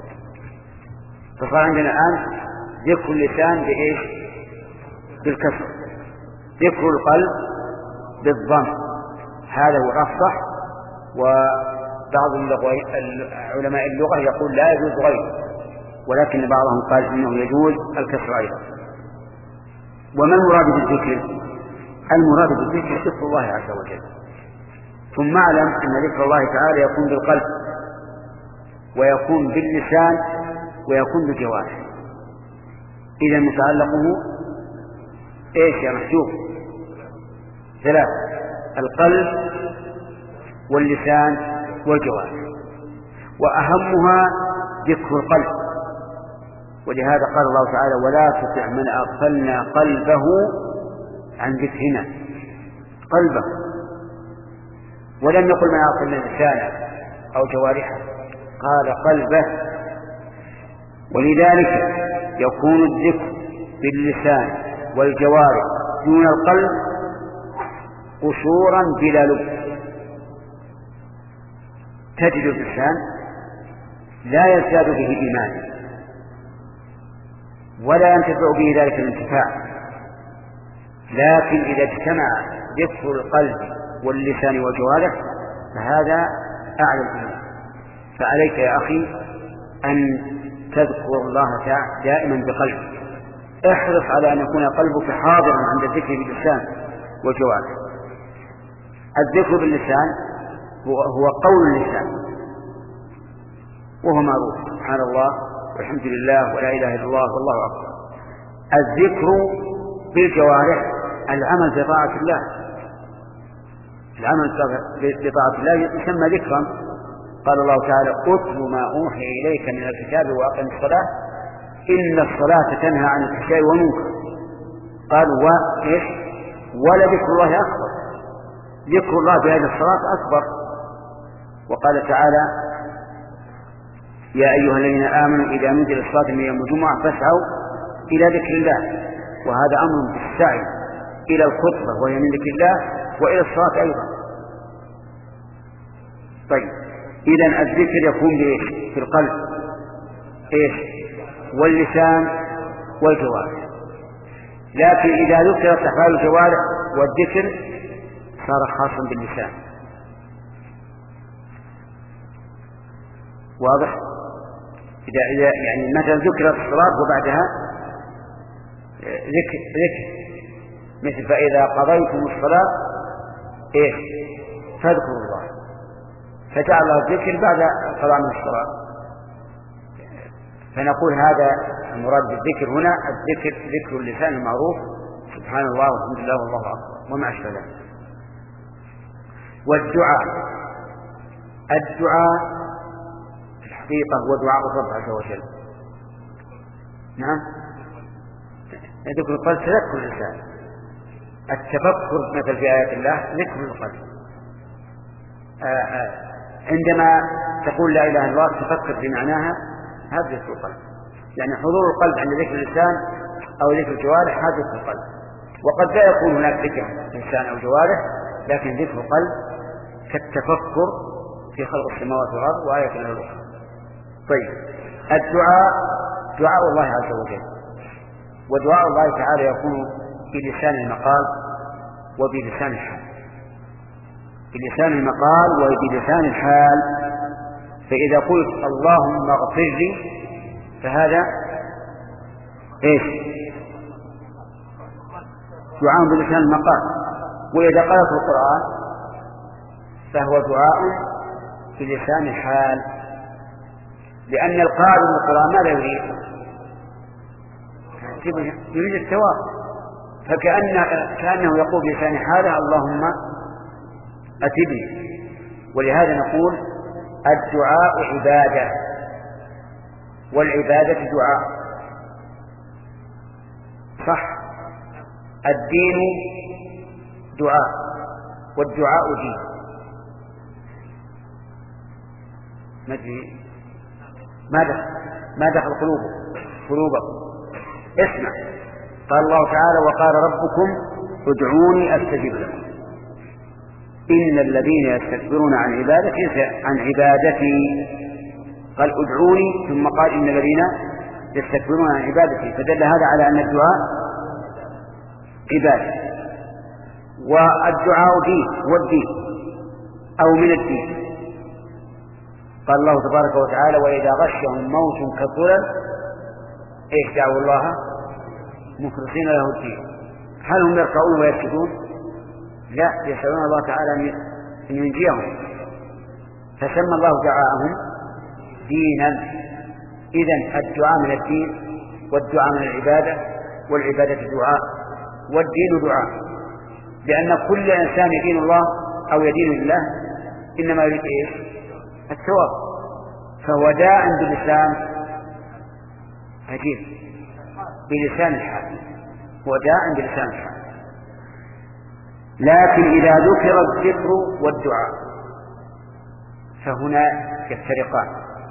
فصار عندنا الآن ذكر اللسان بإيش؟ بالكسر، ذكر القلب بالضم. هذا هو الأفصح. وبعض علماء اللغة يقول لا يجوز غيره، ولكن بعضهم قال إنه يجوز الكسر أيضا. وما المراد بالذكر؟ المراد بالذكر ذكر الله عز وجل. ثم اعلم أن ذكر الله تعالى يكون بالقلب ويكون باللسان ويكون بالجوارح. إذا متعلقه إيش يا محجوب؟ ثلاث: القلب واللسان والجوارح، وأهمها ذكر القلب. ولهذا قال الله تعالى: ولا تطع من أغفلنا قلبه عن ذكرنا. قلبه، ولم يقل من أغفلنا لسانه أو جوارحه، قال قلبه. ولذلك يكون الذكر باللسان والجوارح دون القلب قصورا بلا لب. تجد الإنسان لا يزداد به إيمانا ولا ينتفع به ذلك الانتفاع، لكن إذا اجتمع ذكر القلب واللسان والجوارح فهذا أعلى الإيمان. فعليك يا أخي أن تذكر الله دائما بقلبك، احرص على أن يكون قلبك حاضرا عند الذكر باللسان والجوارح. الذكر باللسان هو, هو قول اللسان وهو معروف: سبحان الله والحمد لله ولا إله إلا الله والله أكبر. الذكر بالجوارح العمل بطاعة الله، العمل بطاعة الله يسمى ذكرا. قال الله تعالى: اتل ما أوحي إليك من الكتاب وأقم الصلاة إن الصلاة تنهى عن الفحشاء والمنكر. قال وإيش؟ ولذكر الله أكبر. ذكر الله بهذه الصلاة أكبر. وقال تعالى: يا أيها الذين آمنوا إذا نودي للصلاة من يوم الجمعة فاسعوا إلى ذكر الله. وهذا أمر بالسعي إلى الخطبة وهي من ذكر الله وإلى الصلاة أيضا. طيب، إذن الذكر يكون بإيش؟ في القلب إيش؟ واللسان والجوارح. لكن إذا ذكرت أفعال الجوارح والذكر صار خاصا باللسان. واضح؟ إذا إذا يعني مثلا ذكرت الصلاة وبعدها ذكر ذكر مثل فإذا قضيتم الصلاة إيش؟ فاذكروا الله، فجعل الذكر بعد قضاء من الصلاة. فنقول هذا المراد بالذكر هنا الذكر ذكر اللسان المعروف: سبحان الله والحمد لله والله أكبر وما أشبه ذلك. والدعاء، الدعاء الحقيقة هو دعاء الرب عز وجل. نعم، ذكر القلب تذكر الإنسان، التفكر مثل في آيات الله ذكر القلب. آآ آآ عندما تقول لا إله إلا الله تفكر في معناها، هذا ذكر القلب، يعني حضور القلب عند ذكر الإنسان أو ذكر الجوارح هذا ذكر القلب. وقد لا يكون هناك ذكر إنسان أو جوارح، لكن ذكر القلب كالتفكر في خلق السماوات والأرض وآية الأخرى. طيب، الدعاء دعاء الله عز وجل، ودعاء الله تعالى يكون بلسان المقال وبلسان الحال. بلسان المقال وبلسان الحال. فإذا قلت اللهم اغفر لي فهذا ايش؟ دعاء بلسان المقال. وإذا قرأت القرآن فهو دعاء بلسان الحال، لأن القارئ من القرآن ماذا يريد؟ يريد الثواب، فكأن كأنه يقول بلسان حاله اللهم أتبني. ولهذا نقول الدعاء عبادة، والعبادة دعاء. صح، الدين دعاء والدعاء دين. ما ادري ما دخل ما دخل قلوبكم قلوبكم اسمع، قال الله تعالى وقال ربكم ادعوني استجب لكم ان الذين يستكبرون عن عبادتي عن عبادتي قال ادعوني ثم قال ان الذين يستكبرون عن عبادتي، فدل هذا على ان الدعاء عباده. والدعاء دين، هو الدين او من الدين. قال الله تبارك وتعالى وإذا غشهم موت كالظلل إيش دعوا الله مخلصين له الدين. هل هم يركعون ويسجدون؟ لا، يسألون الله تعالى أن ينجيهم، فسمى الله دعاءهم دينا. إذن الدعاء من الدين، والدعاء من العبادة، والعبادة دعاء، والدين دعاء، لأن كل إنسان يدين الله أو يدين الله إنما يريد إيش؟ الثواب. فهو داء بلسان عجيب بلسان الحال، هو داء بلسان الحال. لكن إذا ذكر الذكر والدعاء فهنا يفترقان.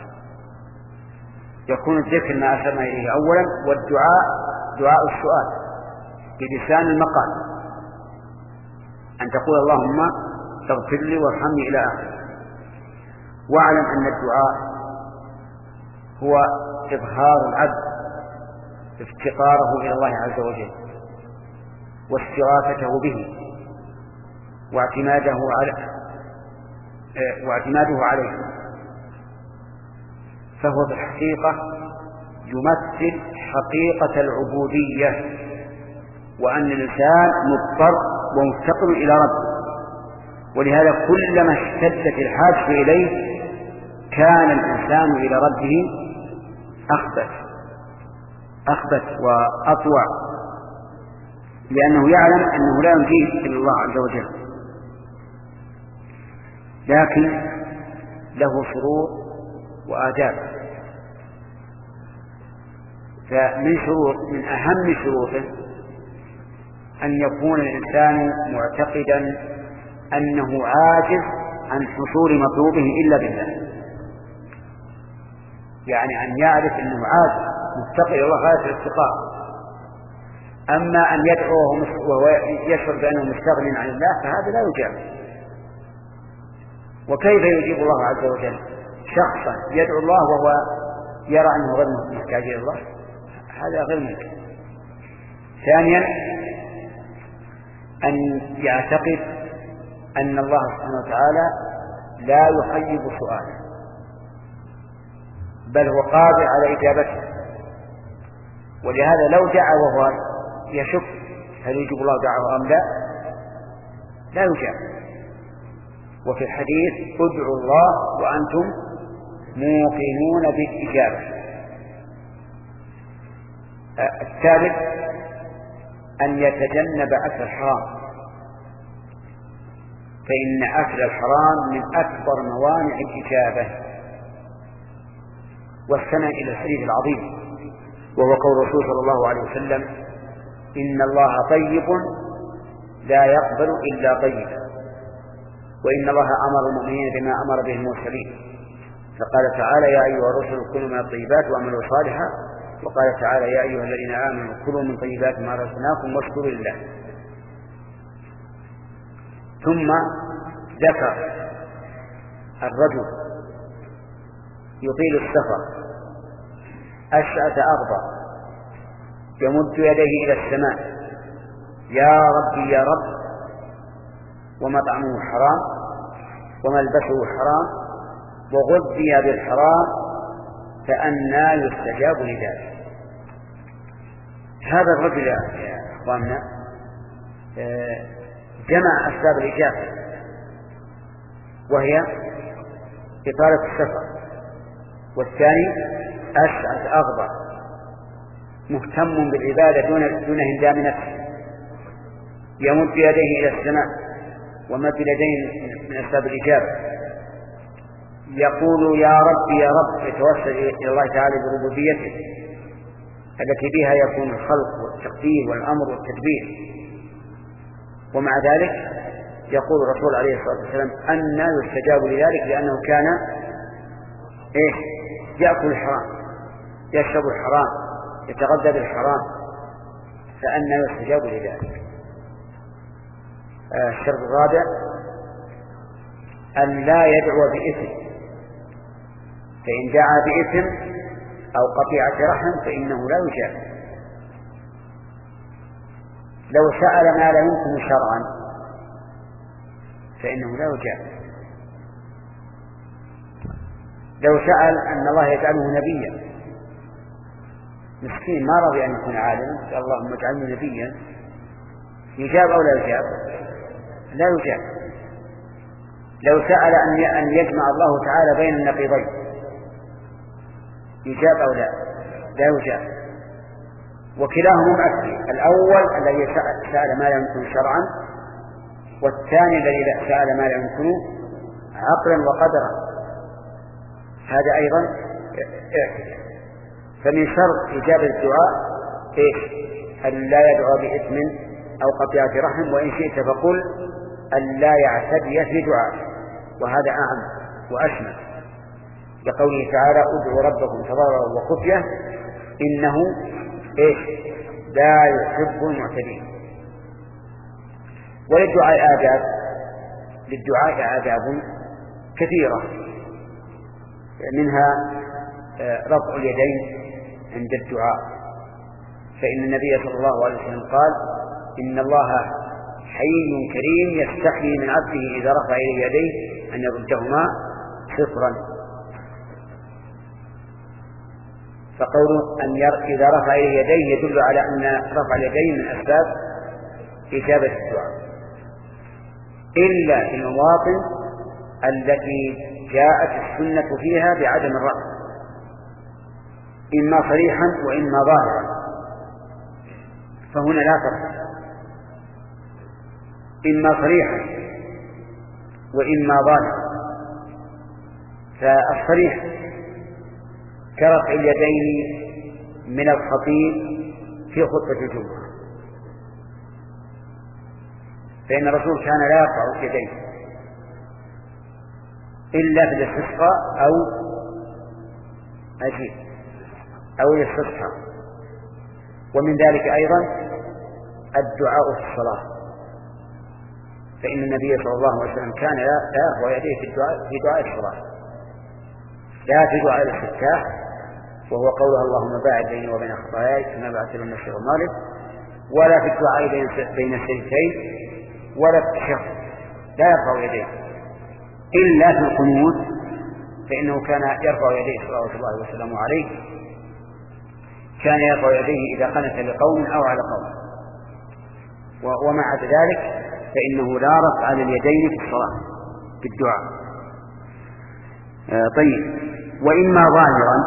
يكون الذكر ما أشرنا إليه أولا، والدعاء دعاء السؤال بلسان المقال، أن تقول اللهم اغفر لي وارحمني إلى آخره. واعلم أن الدعاء هو إظهار العبد افتقاره إلى الله عز وجل واستغاثته به واعتماده على واعتماده عليه. فهو بالحقيقة يمثل حقيقة العبودية، وأن الإنسان مضطر ومفتقر إلى ربه. ولهذا كلما اشتدت الحاجة إليه كان الإنسان إلى ربه أخبت أخبت وأطوع، لأنه يعلم أنه لا ينجيه إلا الله عز وجل. لكن له شروط وآداب. فمن شروط من أهم شروطه أن يكون الإنسان معتقدا أنه عاجز عن حصول مطلوبه إلا بالله، يعني أن يعرف أنه عاجز مفتقر إلى الله غاية الافتقار. أما أن يدعو وهو يشعر بأنه مستغني عن الله فهذا لا يجاب. وكيف يجيب الله عز وجل شخصا يدعو الله وهو يرى أنه غير محتاج إلى الله؟ هذا غير ممكن. ثانيا أن يعتقد أن الله سبحانه وتعالى لا يخيب سؤاله، بل هو قادر على إجابته. ولهذا لو دعا وهو يشك هل يجيب الله دعوه أم لا، لا يجاب. وفي الحديث ادعوا الله وأنتم موقنون بالإجابة. الثالث أن يتجنب أكل الحرام، فإن أكل الحرام من أكبر موانع الإجابة. واستمع إلى الحديث العظيم، وهو قول الرسول صلى الله عليه وسلم: إن الله طيب لا يقبل إلا طيبا، وإن الله أمر المؤمنين بما أمر به المرسلين، فقال تعالى: يا أيها الرسل كلوا من الطيبات وأعملوا صالحا، وقال تعالى: يا أيها الذين آمنوا كلوا من طيبات ما رزقناكم واشكروا لله. ثم ذكر الرجل يطيل السفر أشعث أغبر يمد يديه إلى السماء: يا ربي يا رب، ومطعمه حرام وملبسه حرام وغذي بالحرام، فأنى يستجاب لذلك. هذا الرجل يا أخواننا جمع أسباب الإجابة، وهي إطالة السفر، والثاني أشعث أغبر مهتم بالعبادة دون دون هندام نفسه، يمد يديه إلى السماء، ومد اليدين من أسباب الإجابة، يقول: يا رب يا رب، يتوسل إلى الله تعالى بربوبيته التي بها يكون الخلق والتقدير والأمر والتدبير. ومع ذلك يقول الرسول عليه الصلاة والسلام: أنى يستجاب لذلك، لأنه كان إيه؟ يأكل الحرام، يشرب الحرام، يتغذى بالحرام، فأنى يستجاب لذلك. آه الشرط الرابع: أن لا يدعو بإثم، فإن دعا بإثم أو قطيعة رحم فإنه لا يجاب. لو سأل ما لا يمكن شرعا فإنه لا يجاب. لو سأل أن الله يجعله نبيا، مسكين ما رضي أن يكون عالما، قال: اللهم اجعلني نبيا، يجاب أو لا يجاب؟ لا يجاب. لو سأل أن يجمع الله تعالى بين النقيضين، يجاب أو لا؟ لا يجاب. وكلاهما مؤثر: الأول الذي سأل ما لا يمكن شرعا، والثاني الذي سأل ما لا يمكن عقلا وقدرا. هذا أيضا اعتداء. فمن شرط إجابة الدعاء إيش؟ أن لا يدعو بإثم أو قطيعة رحم، وإن شئت فقل أن لا يعتدي في دعاء، وهذا أعم وأشمل، لقوله تعالى: ادعوا ربكم تضرعا وخفية إنه إيش؟ لا يحب المعتدين. وللدعاء آداب، للدعاء آداب كثيرة، منها رفع اليدين عند الدعاء، فإن النبي صلى الله عليه وسلم قال: إن الله حي كريم يستحيي من عبده إذا رفع إليه يديه أن يردهما صفرا. فقوله أن ير... إذا رفع إليه يديه يدل على أن رفع اليدين من أسباب إجابة الدعاء، إلا في المواطن التي جاءت السنة فيها بعدم الرفع، إما صريحا وإما ظاهرا، فهنا لا فرق، إما صريحا وإما ظاهرا. فالصريح كرفع اليدين من الخطيب في خطبة الجمعة، فإن الرسول كان لا يرفع يديه إلا في الاستسقاء أو أجيب أو الاستسقاء. ومن ذلك أيضا الدعاء في الصلاة، فإن النبي صلى الله عليه وسلم كان لا يرفع يديه في الدعاء في دعاء الصلاة، لا في دعاء الاستفتاح، وهو قولها: اللهم باعد بيني وبين خطاياي كما بعدت بين المشرق والمغرب، ولا في الدعاء بين السجدتين، ولا في التشهد لا يرفع يديه إلا في القنوت، فإنه كان يرفع يديه صلوات الله وسلامه عليه، كان يرفع يديه إذا قنت لقوم أو على قوم. ومع ذلك فإنه لا رفع لليدين في الصلاة في الدعاء. آه طيب. وإما ظاهرا،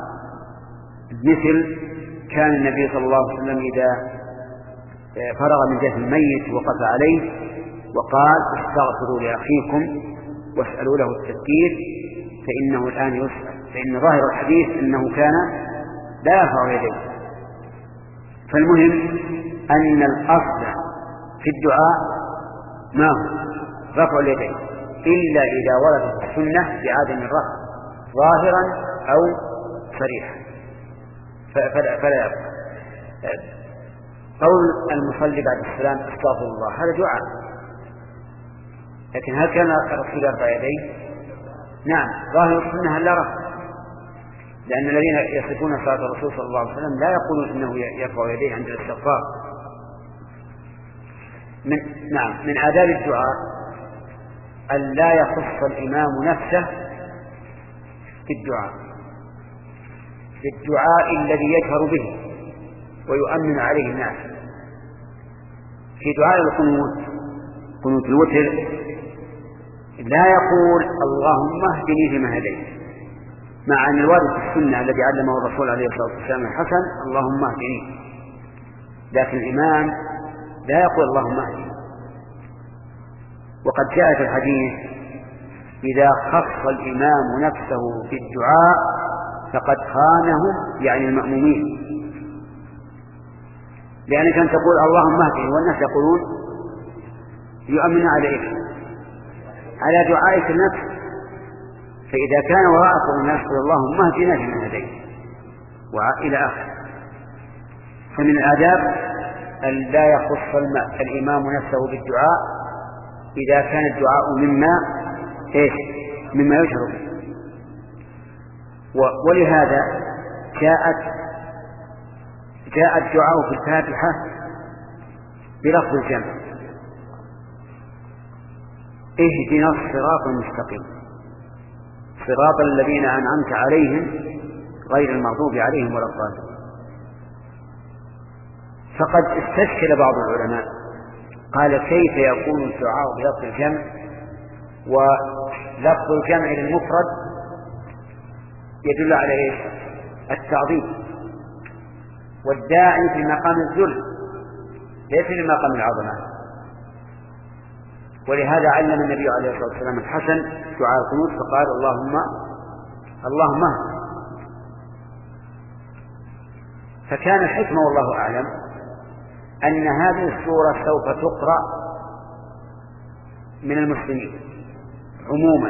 مثل كان النبي صلى الله عليه وسلم إذا فرغ من جهة الميت وقف عليه وقال: استغفروا لأخيكم واسألوا له التذكير فإنه الآن يسأل. فإن ظاهر الحديث أنه كان لا يرفع يديه. فالمهم أن الأصل في الدعاء ما هو رفع اليدين إلا إذا وردت السنة بعدم الرفع ظاهرا أو صريحا فلا, فلا يبقى. قول المصلي بعد السلام استغفر الله هذا دعاء، لكن هل كان الرسول يرفع يديه؟ نعم، ظاهر السنة لا رفع، لأن الذين يصفون صلاة الرسول صلى الله عليه وسلم لا يقولون إنه يرفع يديه عند الاستغفار. من نعم من آداب الدعاء أن لا يخص الإمام نفسه في الدعاء بالدعاء الذي يجهر به ويؤمن عليه الناس. في دعاء القنوت قنوت الوتر لا يقول اللهم اهدني فيما هديت، مع أن الوارد في السنة الذي علمه الرسول عليه الصلاة والسلام الحسن اللهم اهدني، لكن الإمام لا يقول اللهم اهدني. وقد جاء في الحديث إذا خص الإمام نفسه بالدعاء فقد خانهم يعني المأمومين، لأنك أن تقول اللهم اهدني والناس يقولون يؤمن عليك على دعائك النفس، فإذا كان وراءكم الناس يقول اللهم اهدنا فيمن هديت وإلى آخره. فمن الآداب أن لا يخص الإمام نفسه بالدعاء إذا كان الدعاء مما إيش مما يجهر به. ولهذا جاءت جاء الدعاء في الفاتحة بلفظ الجمع اهدنا الصراط المستقيم صراط الذين أنعمت عليهم غير المغضوب عليهم ولا الضالين. فقد استشكل بعض العلماء قال كيف يكون الدعاء بلفظ الجمع ولفظ الجمع للمفرد يدل على ايش؟ التعظيم، والداعي في مقام الذل ليس في مقام العظمة. ولهذا علم النبي عليه الصلاة والسلام الحسن دعاء القنوت فقال اللهم اللهم اهدنا. فكان الحكمة والله أعلم أن هذه السورة سوف تقرأ من المسلمين عموما،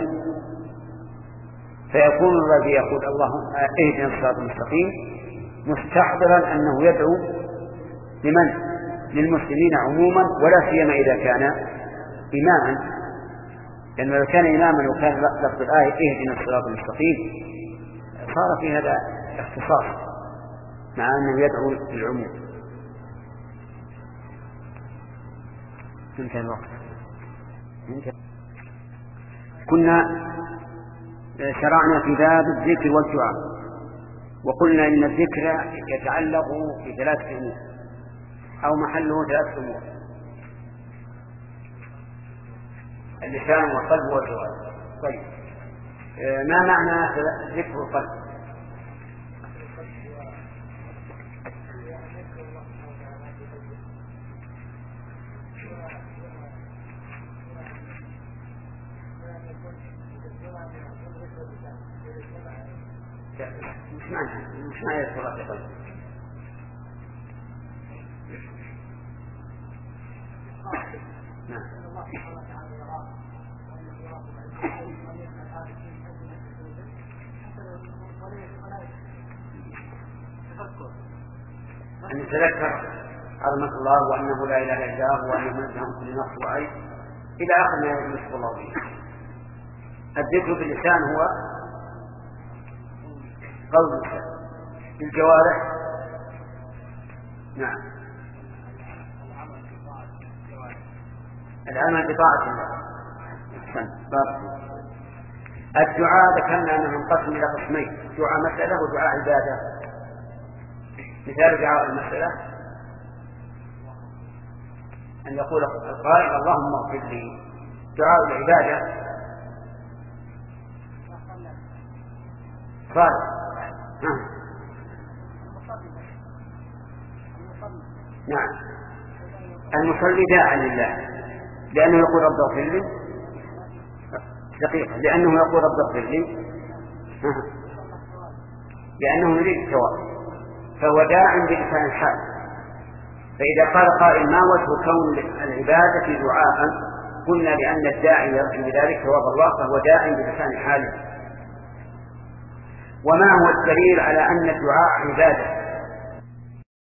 فيكون الذي يقول اللهم اهدنا الصراط المستقيم مستحضرا أنه يدعو لمن؟ للمسلمين عموما، ولا سيما إذا كان إماما، لأنه لو كان إماما وكان لفظ الآية اهدنا الصراط المستقيم صار في هذا اختصاص مع أنه يدعو للعموم. انتهى الوقت. كنا شرعنا في باب الذكر والدعاء، وقلنا إن الذكر يتعلق بثلاثة أمور أو محله ثلاثة أمور: اللسان والقلب والجوارح. طيب ما معنى ذكر القلب؟ مش معنى مش معنى يذكر القلب. نعم أن يتذكر عظمة الله وأنه لا إله إلا هو وأنه منزه عن كل نقص وعيب إلى آخر ما يوصف الله به. الذكر باللسان هو قول اللسان، بالجوارح نعم العمل بطاعة الله. الدعاء ذكرنا أنه ينقسم إلى قسمين: دعاء مسألة ودعاء عبادة. مثال دعاء المسألة أن يقول القائل اللهم اغفر لي. دعاء العبادة صالح. نعم المصلي داعٍ لله لأنه يقول رب اغفر لي دقيقة لأنه يقول رب اغفر لي لأنه يريد الثواب، فهو داع بلسان الحال. فإذا قال قائل ما وجه كون العبادة دعاء؟ قلنا لأن الداعي يرجو بذلك ثواب الله، فهو داع بلسان حاله. وما هو الدليل على أن الدعاء عبادة؟